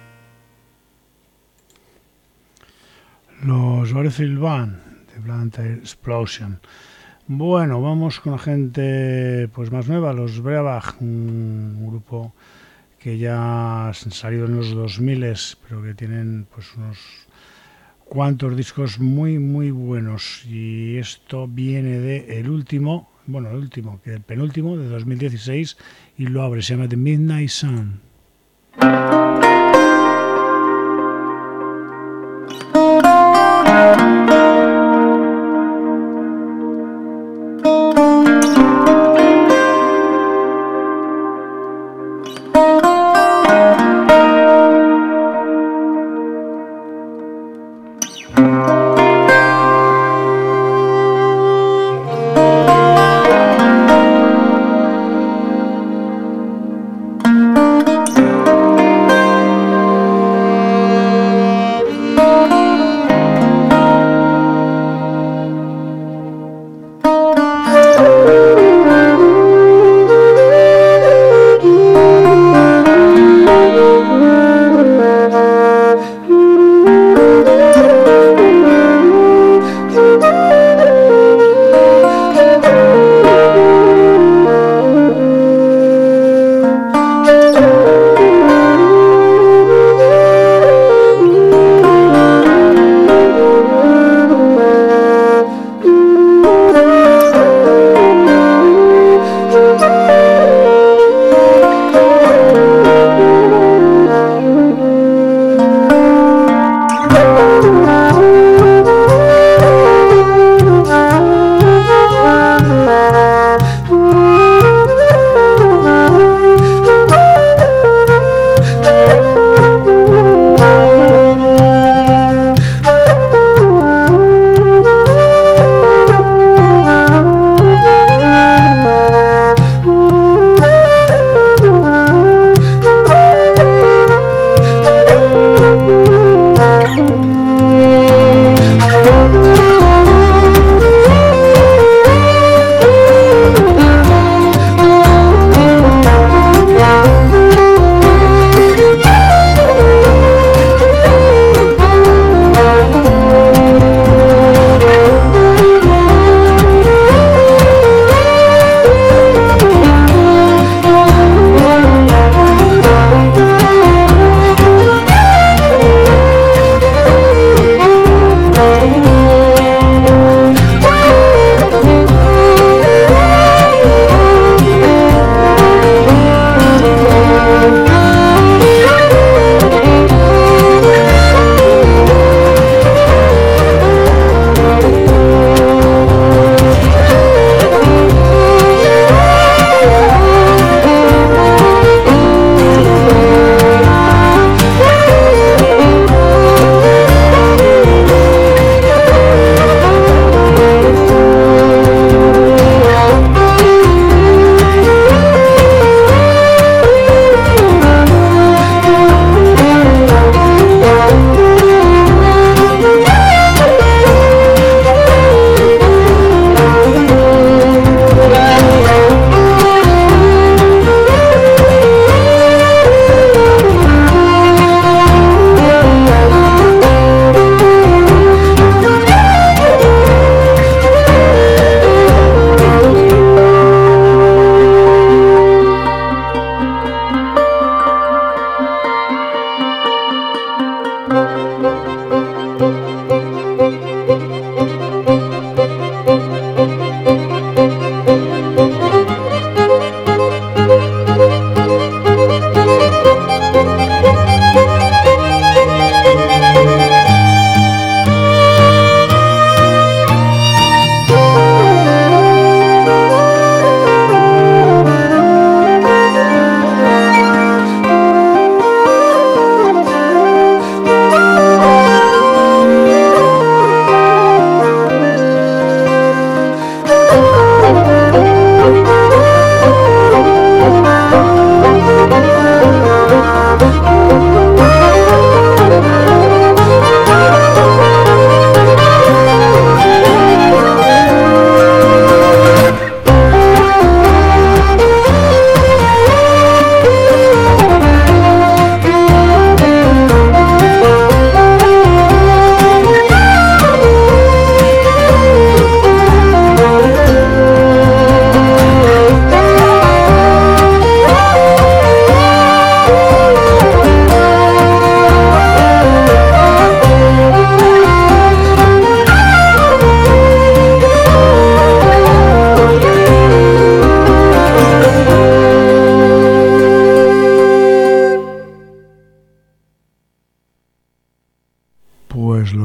Los Battlefield Band de Planetary Explosion. Bueno, vamos con la gente pues más nueva, los Breabach, un grupo que ya han salido en los 2000, pero que tienen pues unos cuantos discos muy muy buenos, y esto viene de el último, que el penúltimo de 2016, y lo abre, se llama The Midnight Sun.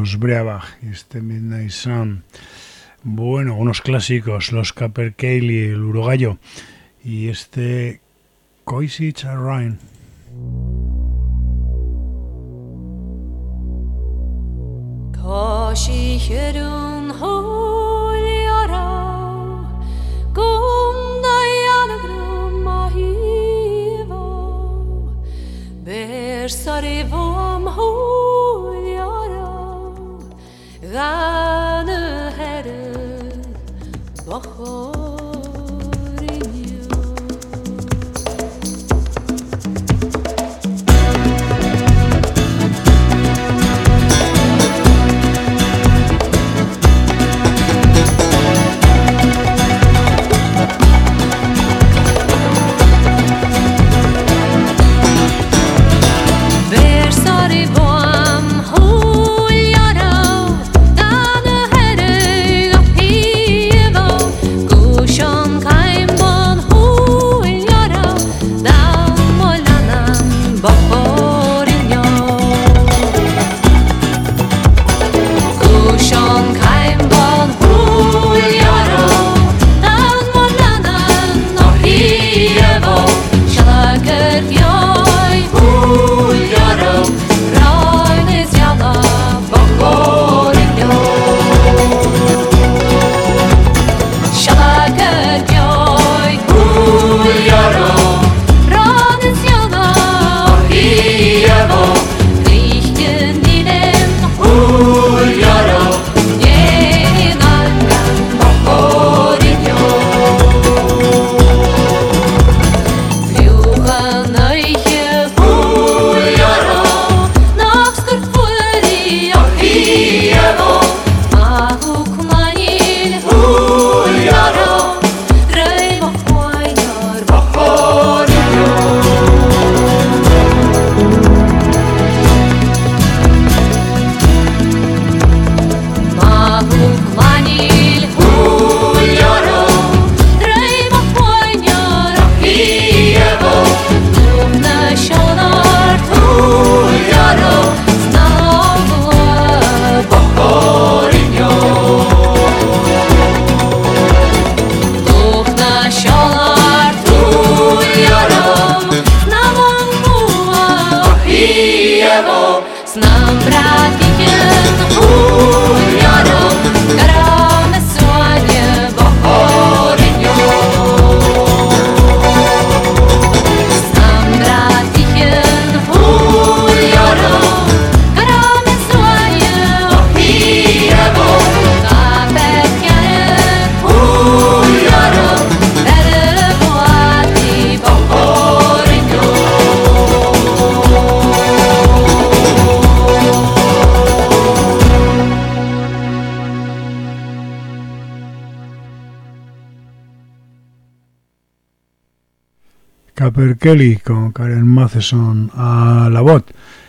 los Breabach y este Midnight Sun. Bueno, unos clásicos, los Capercaillie, el urogallo y este Koisich Rhine. Kashihirun holyara Gundayanagram mahiva Bersarivam holyara Gane here Bachor Capercaillie con Karen Matheson a la voz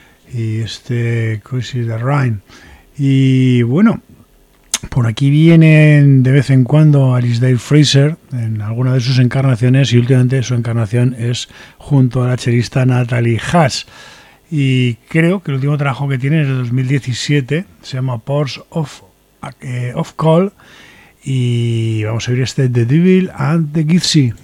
y este Koisich Rhine. Y bueno, por aquí vienen de vez en cuando Arisdale Fraser en alguna de sus encarnaciones y últimamente su encarnación es junto a la chelista Natalie Haas. Y creo que el último trabajo que tiene es de 2017, se llama Ports of Call y vamos a ver este The Devil and the Gypsy.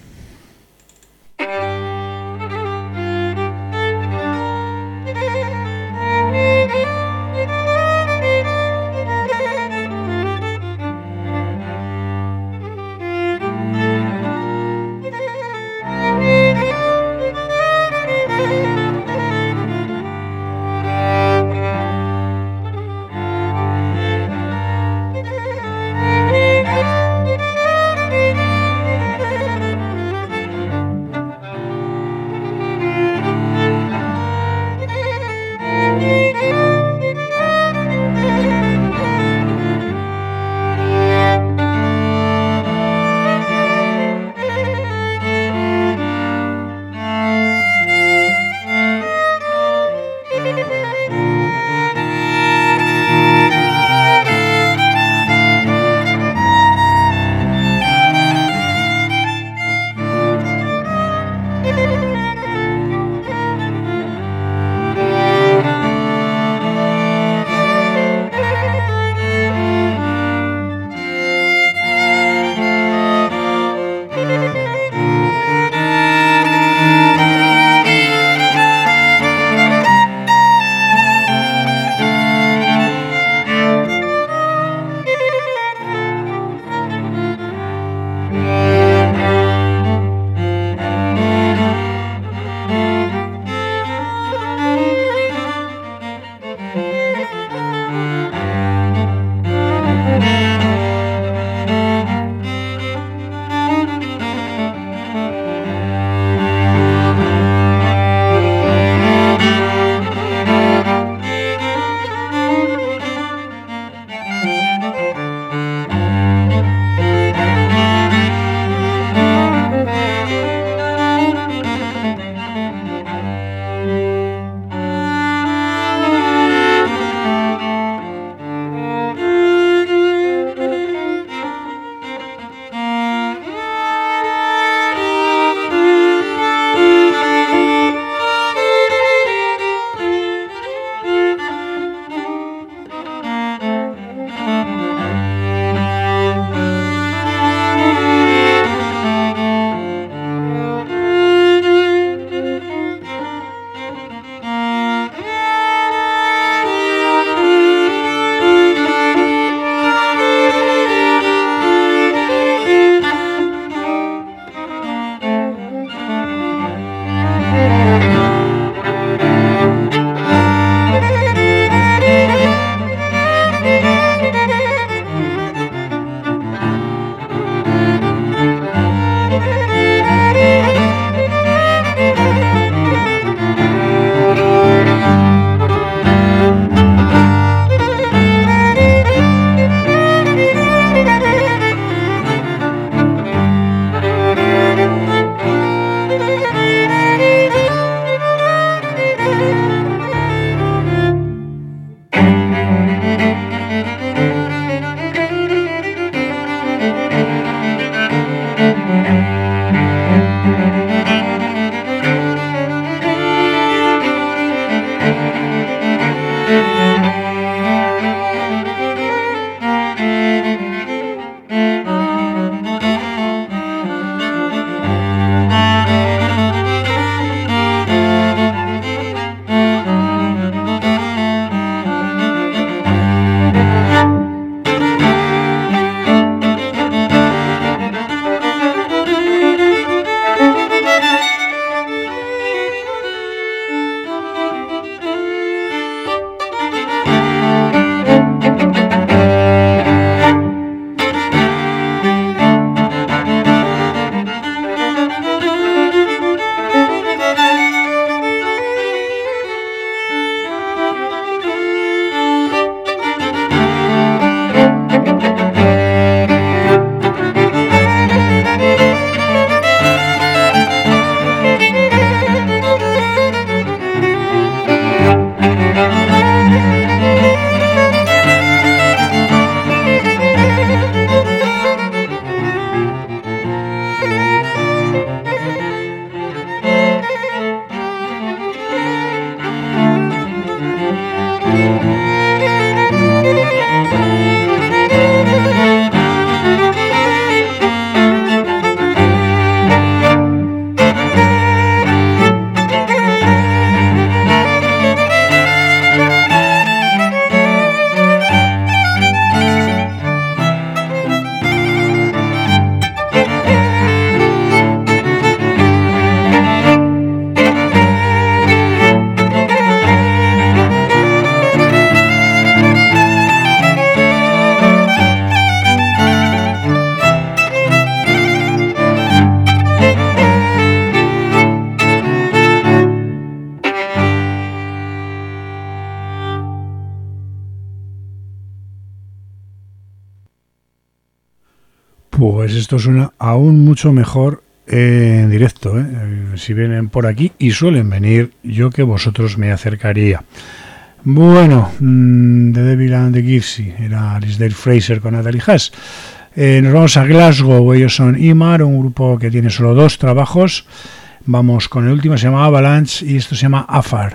Pues esto suena aún mucho mejor en directo, ¿eh? Si vienen por aquí, y suelen venir, yo que vosotros me acercaría. Bueno, The Devil and the Gypsy, era Alasdair Fraser con Natalie Haas. Nos vamos a Glasgow, ellos son Imar, un grupo que tiene solo 2 trabajos. Vamos con el último, se llama Avalanche y esto se llama Afar.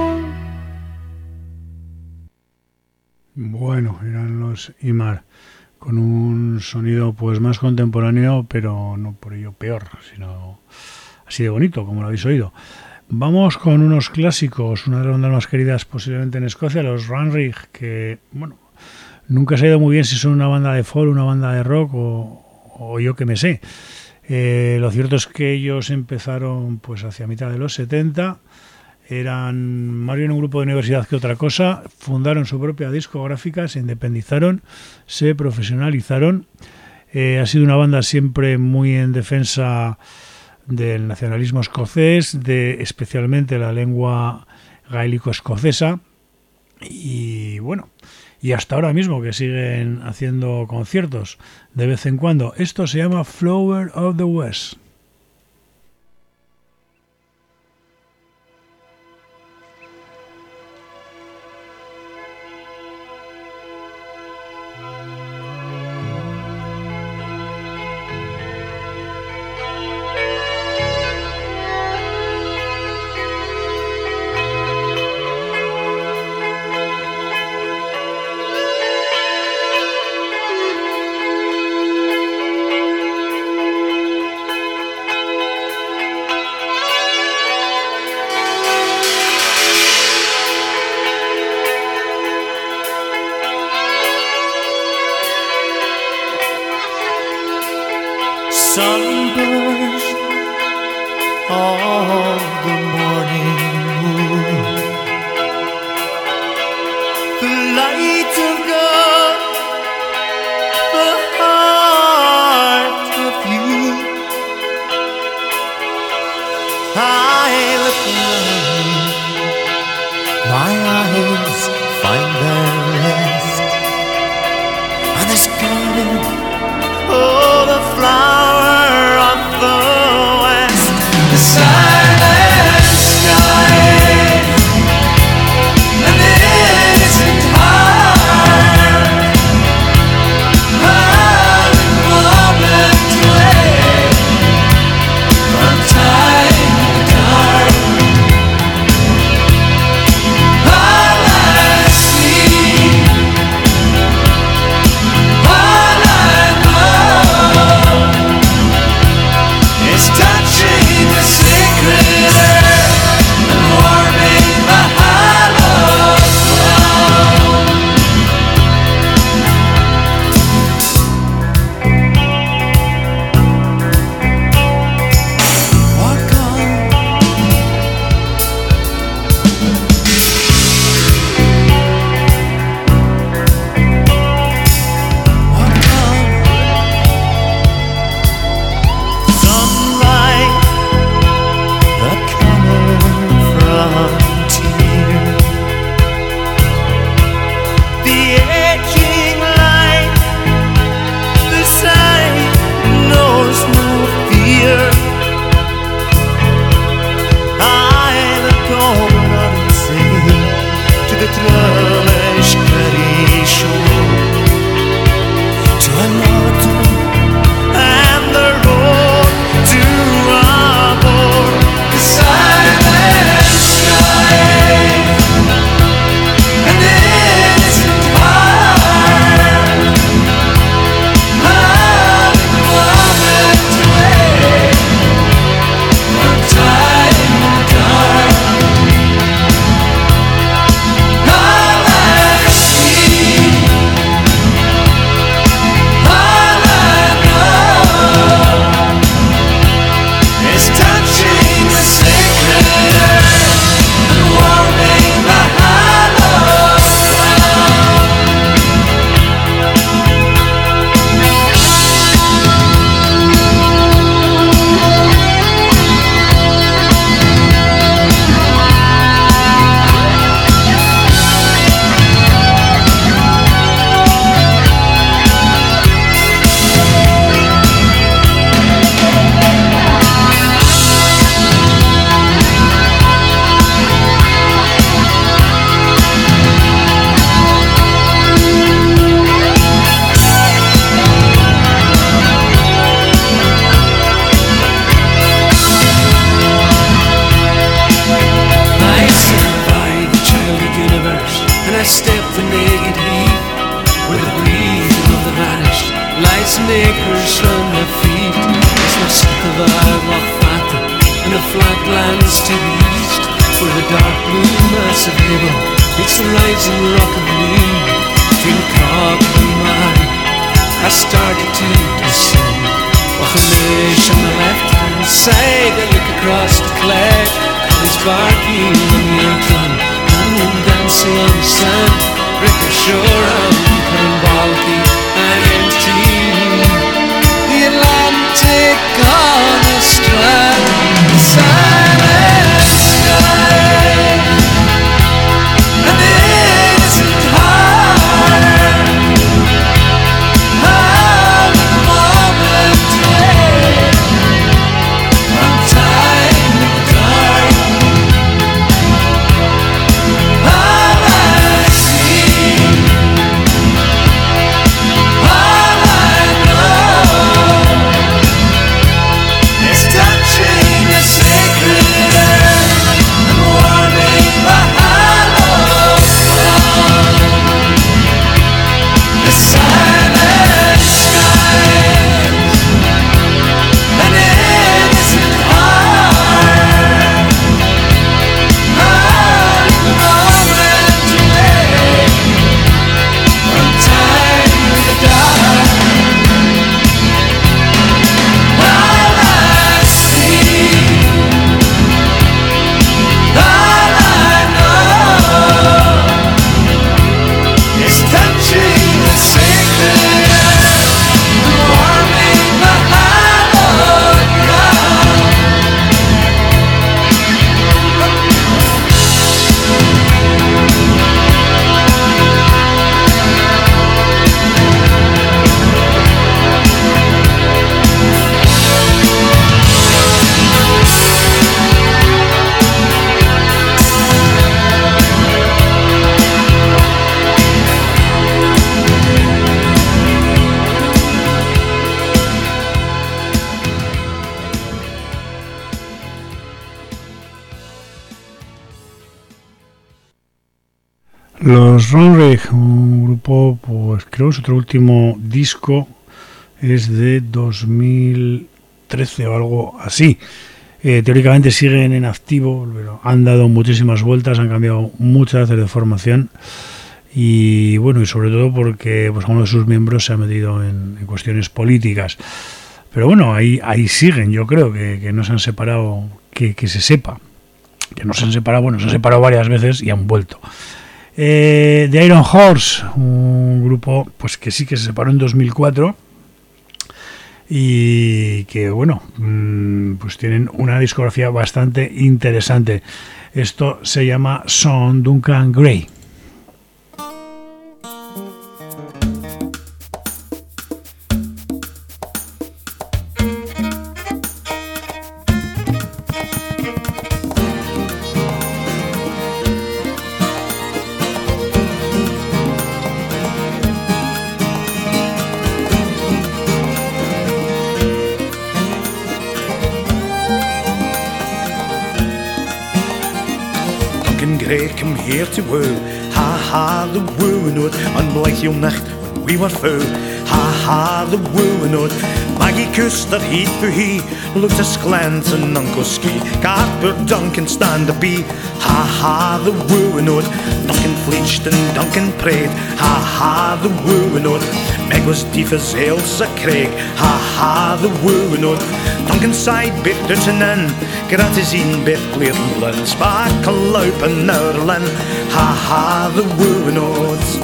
Bueno, eran los Imar con un sonido pues más contemporáneo, pero no por ello peor, sino así de bonito, como lo habéis oído. Vamos con unos clásicos, una de las bandas más queridas posiblemente en Escocia, los Runrig, que bueno, nunca se ha ido muy bien si son una banda de folk, una banda de rock o yo que me sé. Lo cierto es que ellos empezaron pues hacia mitad de los 70, eran más bien un grupo de universidad que otra cosa, fundaron su propia discográfica, se independizaron, se profesionalizaron. Ha sido una banda siempre muy en defensa del nacionalismo escocés, de especialmente la lengua gaélico-escocesa, y bueno, y hasta ahora mismo que siguen haciendo conciertos de vez en cuando. Esto se llama Flower of the West. Sunburst of the morning moon, the light of God, the heart of you. I look around, my eyes find their rest on this garden, oh, the flower of the west, the silent sky, and the innocent heart, having moment away from time to time. All I see, all I to the east, where the dark blue mass of Hebel meets the rising rock of Lee. Feel caught in mine, I started to descend. Och a leash on the left hand side, I look across the cled, and he's barking on the apron, and dancing on the sand. Ricker Shore and Cornbalky and empty the Atlantic on a strand. Silent sky, and it isn't hard. I'm a moment away from time in the dark. All I see, all I know, is touching the sacred earth and warming the hollow bone. The silent skies, and it isn't hard. I'm a moment away from time in the dark. All I see, all I know, is touching the sacred earth and warming the hallowed ground. Los Ronrig, un grupo, pues creo que su otro último disco es de 2013 o algo así. Teóricamente siguen en activo, pero han dado muchísimas vueltas, han cambiado muchas veces de formación y bueno, y sobre todo porque pues uno de sus miembros se ha metido en cuestiones políticas. Pero bueno, ahí siguen, yo creo que no se han separado, que se sepa, que no se han separado, bueno, se han separado varias veces y han vuelto. The Iron Horse, un grupo pues que sí que se separó en 2004 y que bueno, pues tienen una discografía bastante interesante. Esto se llama Son Duncan Gray. Come here to woo, ha ha the woo note, unblythe you'll nicht when we were fou, ha ha the woo note. Maggie kussed that heat for he, looked a sklans and Uncle Ski, Garper Duncan stand a bee, ha ha the woo note. Duncan fleeched and Duncan prayed, ha ha the woo note. Meg was deef as Ailsa Craig, ha ha the woo note. Duncan side bit Dutton in, Gratizine bit Bleirlin, Sparkle Loup and Nourlin, ha ha the woo note.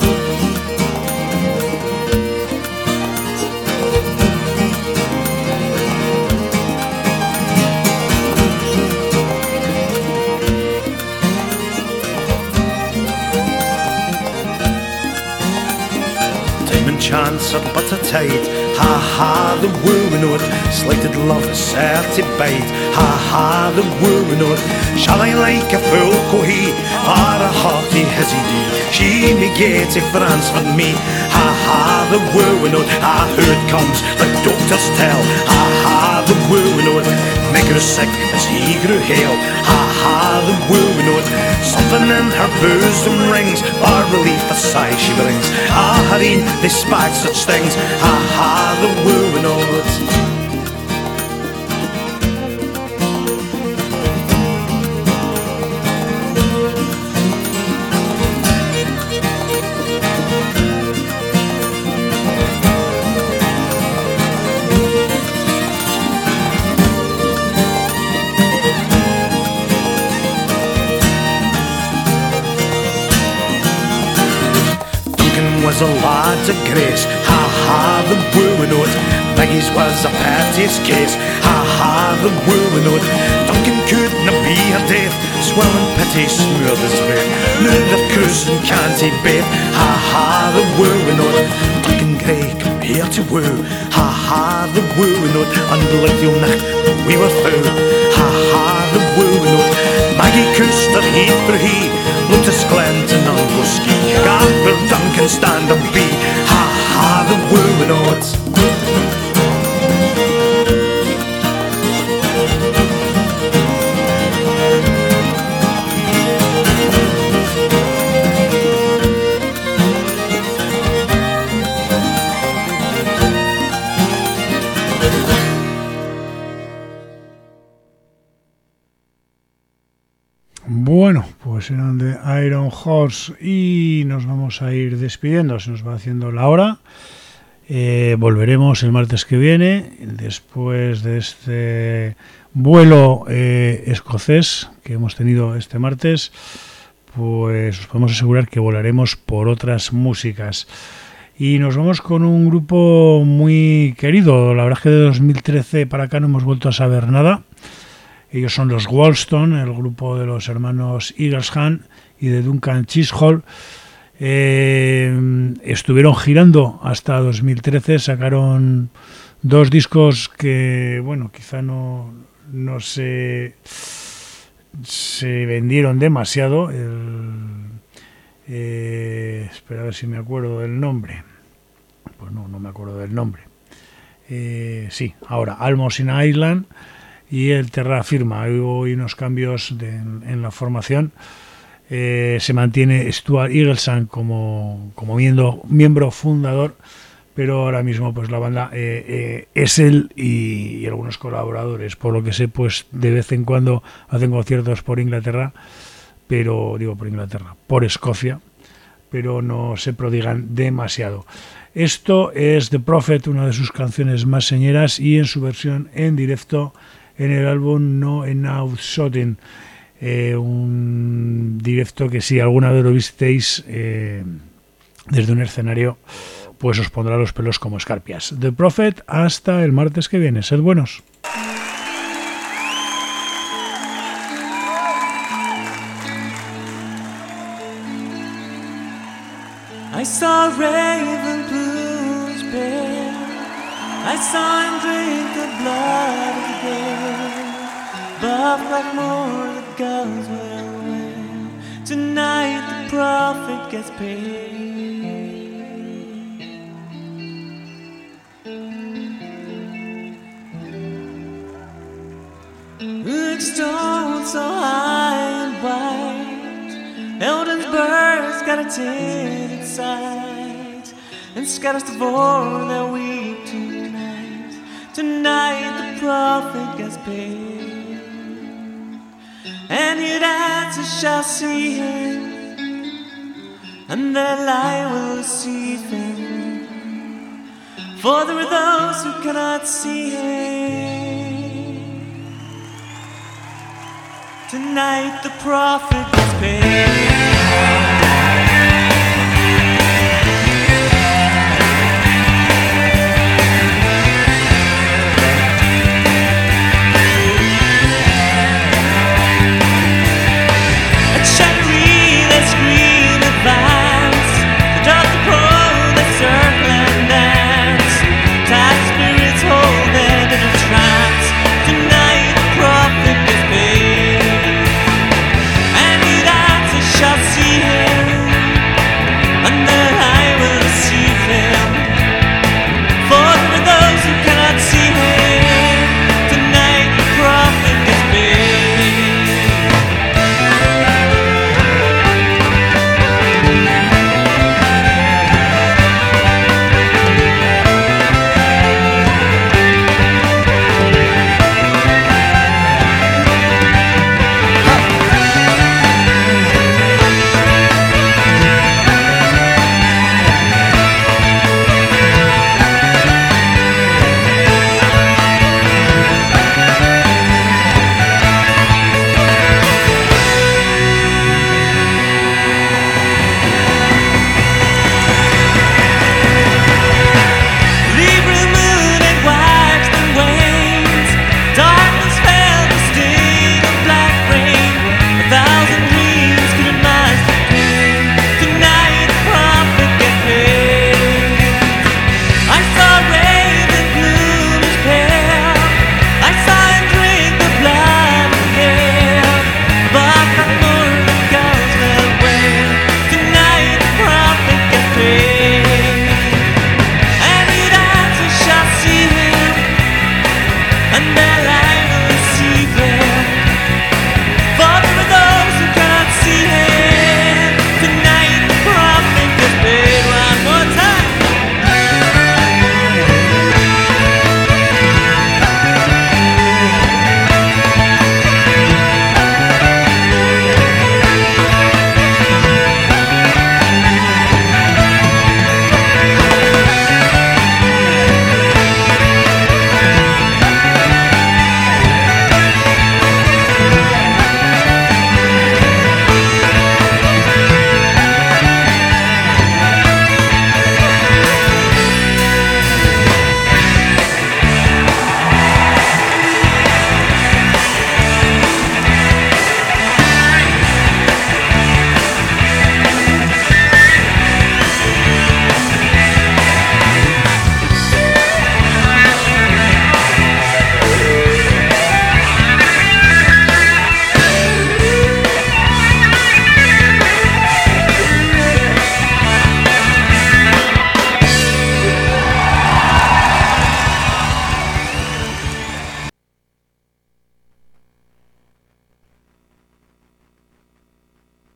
Chance of but a tide, ha ha the woo note. Slighted love is certified, ha ha the woo note. Shall I like a fool cohee, or a hearty hizzy dee? She me get to France for me, ha ha the woo note. Ah, who it comes, the doctors tell, ha ha the woo note. Meg grew sick as he grew hale, ha ha the woo note. Something in her bosom rings, for relief a sigh she brings. Ah, Hareen, despite such things, ha ha the woo note. was a lad of grace. Ha ha, the wooing out. Maggie's was a party's case. Ha ha, the wooing out. Duncan couldn't be her death. Swelling pity smooth as breath. Now they're cruising can't he baith. Ha ha, the wooing out. Duncan Gray come here to woo. Ha ha, the wooing out. Unbelievable night we were through. Ha ha, the wooing out. Maggie kissed her heat for he. Looked at Sglent and Uncle Ski. Gamble Duncan stand and be. Ha ha, the wooing out. Bueno, pues eran de Iron Horse y nos vamos a ir despidiendo, se nos va haciendo la hora. Volveremos el martes que viene, después de este vuelo escocés que hemos tenido este martes, pues os podemos asegurar que volaremos por otras músicas. Y nos vamos con un grupo muy querido, la verdad es que de 2013 para acá no hemos vuelto a saber nada. Ellos son los Wolston, el grupo de los hermanos Eaglesham y de Duncan Chisholm. Estuvieron girando hasta 2013, sacaron 2 discos que, bueno, quizá no se vendieron demasiado. Espera a ver si me acuerdo del nombre. Pues no me acuerdo del nombre. Sí, ahora, Almost in Ireland y el Terra Firma. Hay unos cambios en la formación. Se mantiene Stuart Eaglesham como miembro fundador, pero ahora mismo pues la banda es él y algunos colaboradores. Por lo que sé, pues de vez en cuando hacen conciertos por Inglaterra, por Escocia, pero no se prodigan demasiado. Esto es The Prophet, una de sus canciones más señeras, y en su versión en directo en el álbum No Enough Shooting, un directo que si alguna vez lo visteis desde un escenario, pues os pondrá los pelos como escarpias. The Prophet, hasta el martes que viene. Sed buenos. I saw Raven Blues bear. I saw him drink the blood of the dead. Buff like more that goes well. Tonight the prophet gets paid. Like stone so high and white, Eldon's birds got a tinted sight, and scatters the vor that weep tonight. Tonight the prophet gets paid, and his answers shall see him, and their light will deceive him. For there are those who cannot see him. Tonight the prophet gets paid.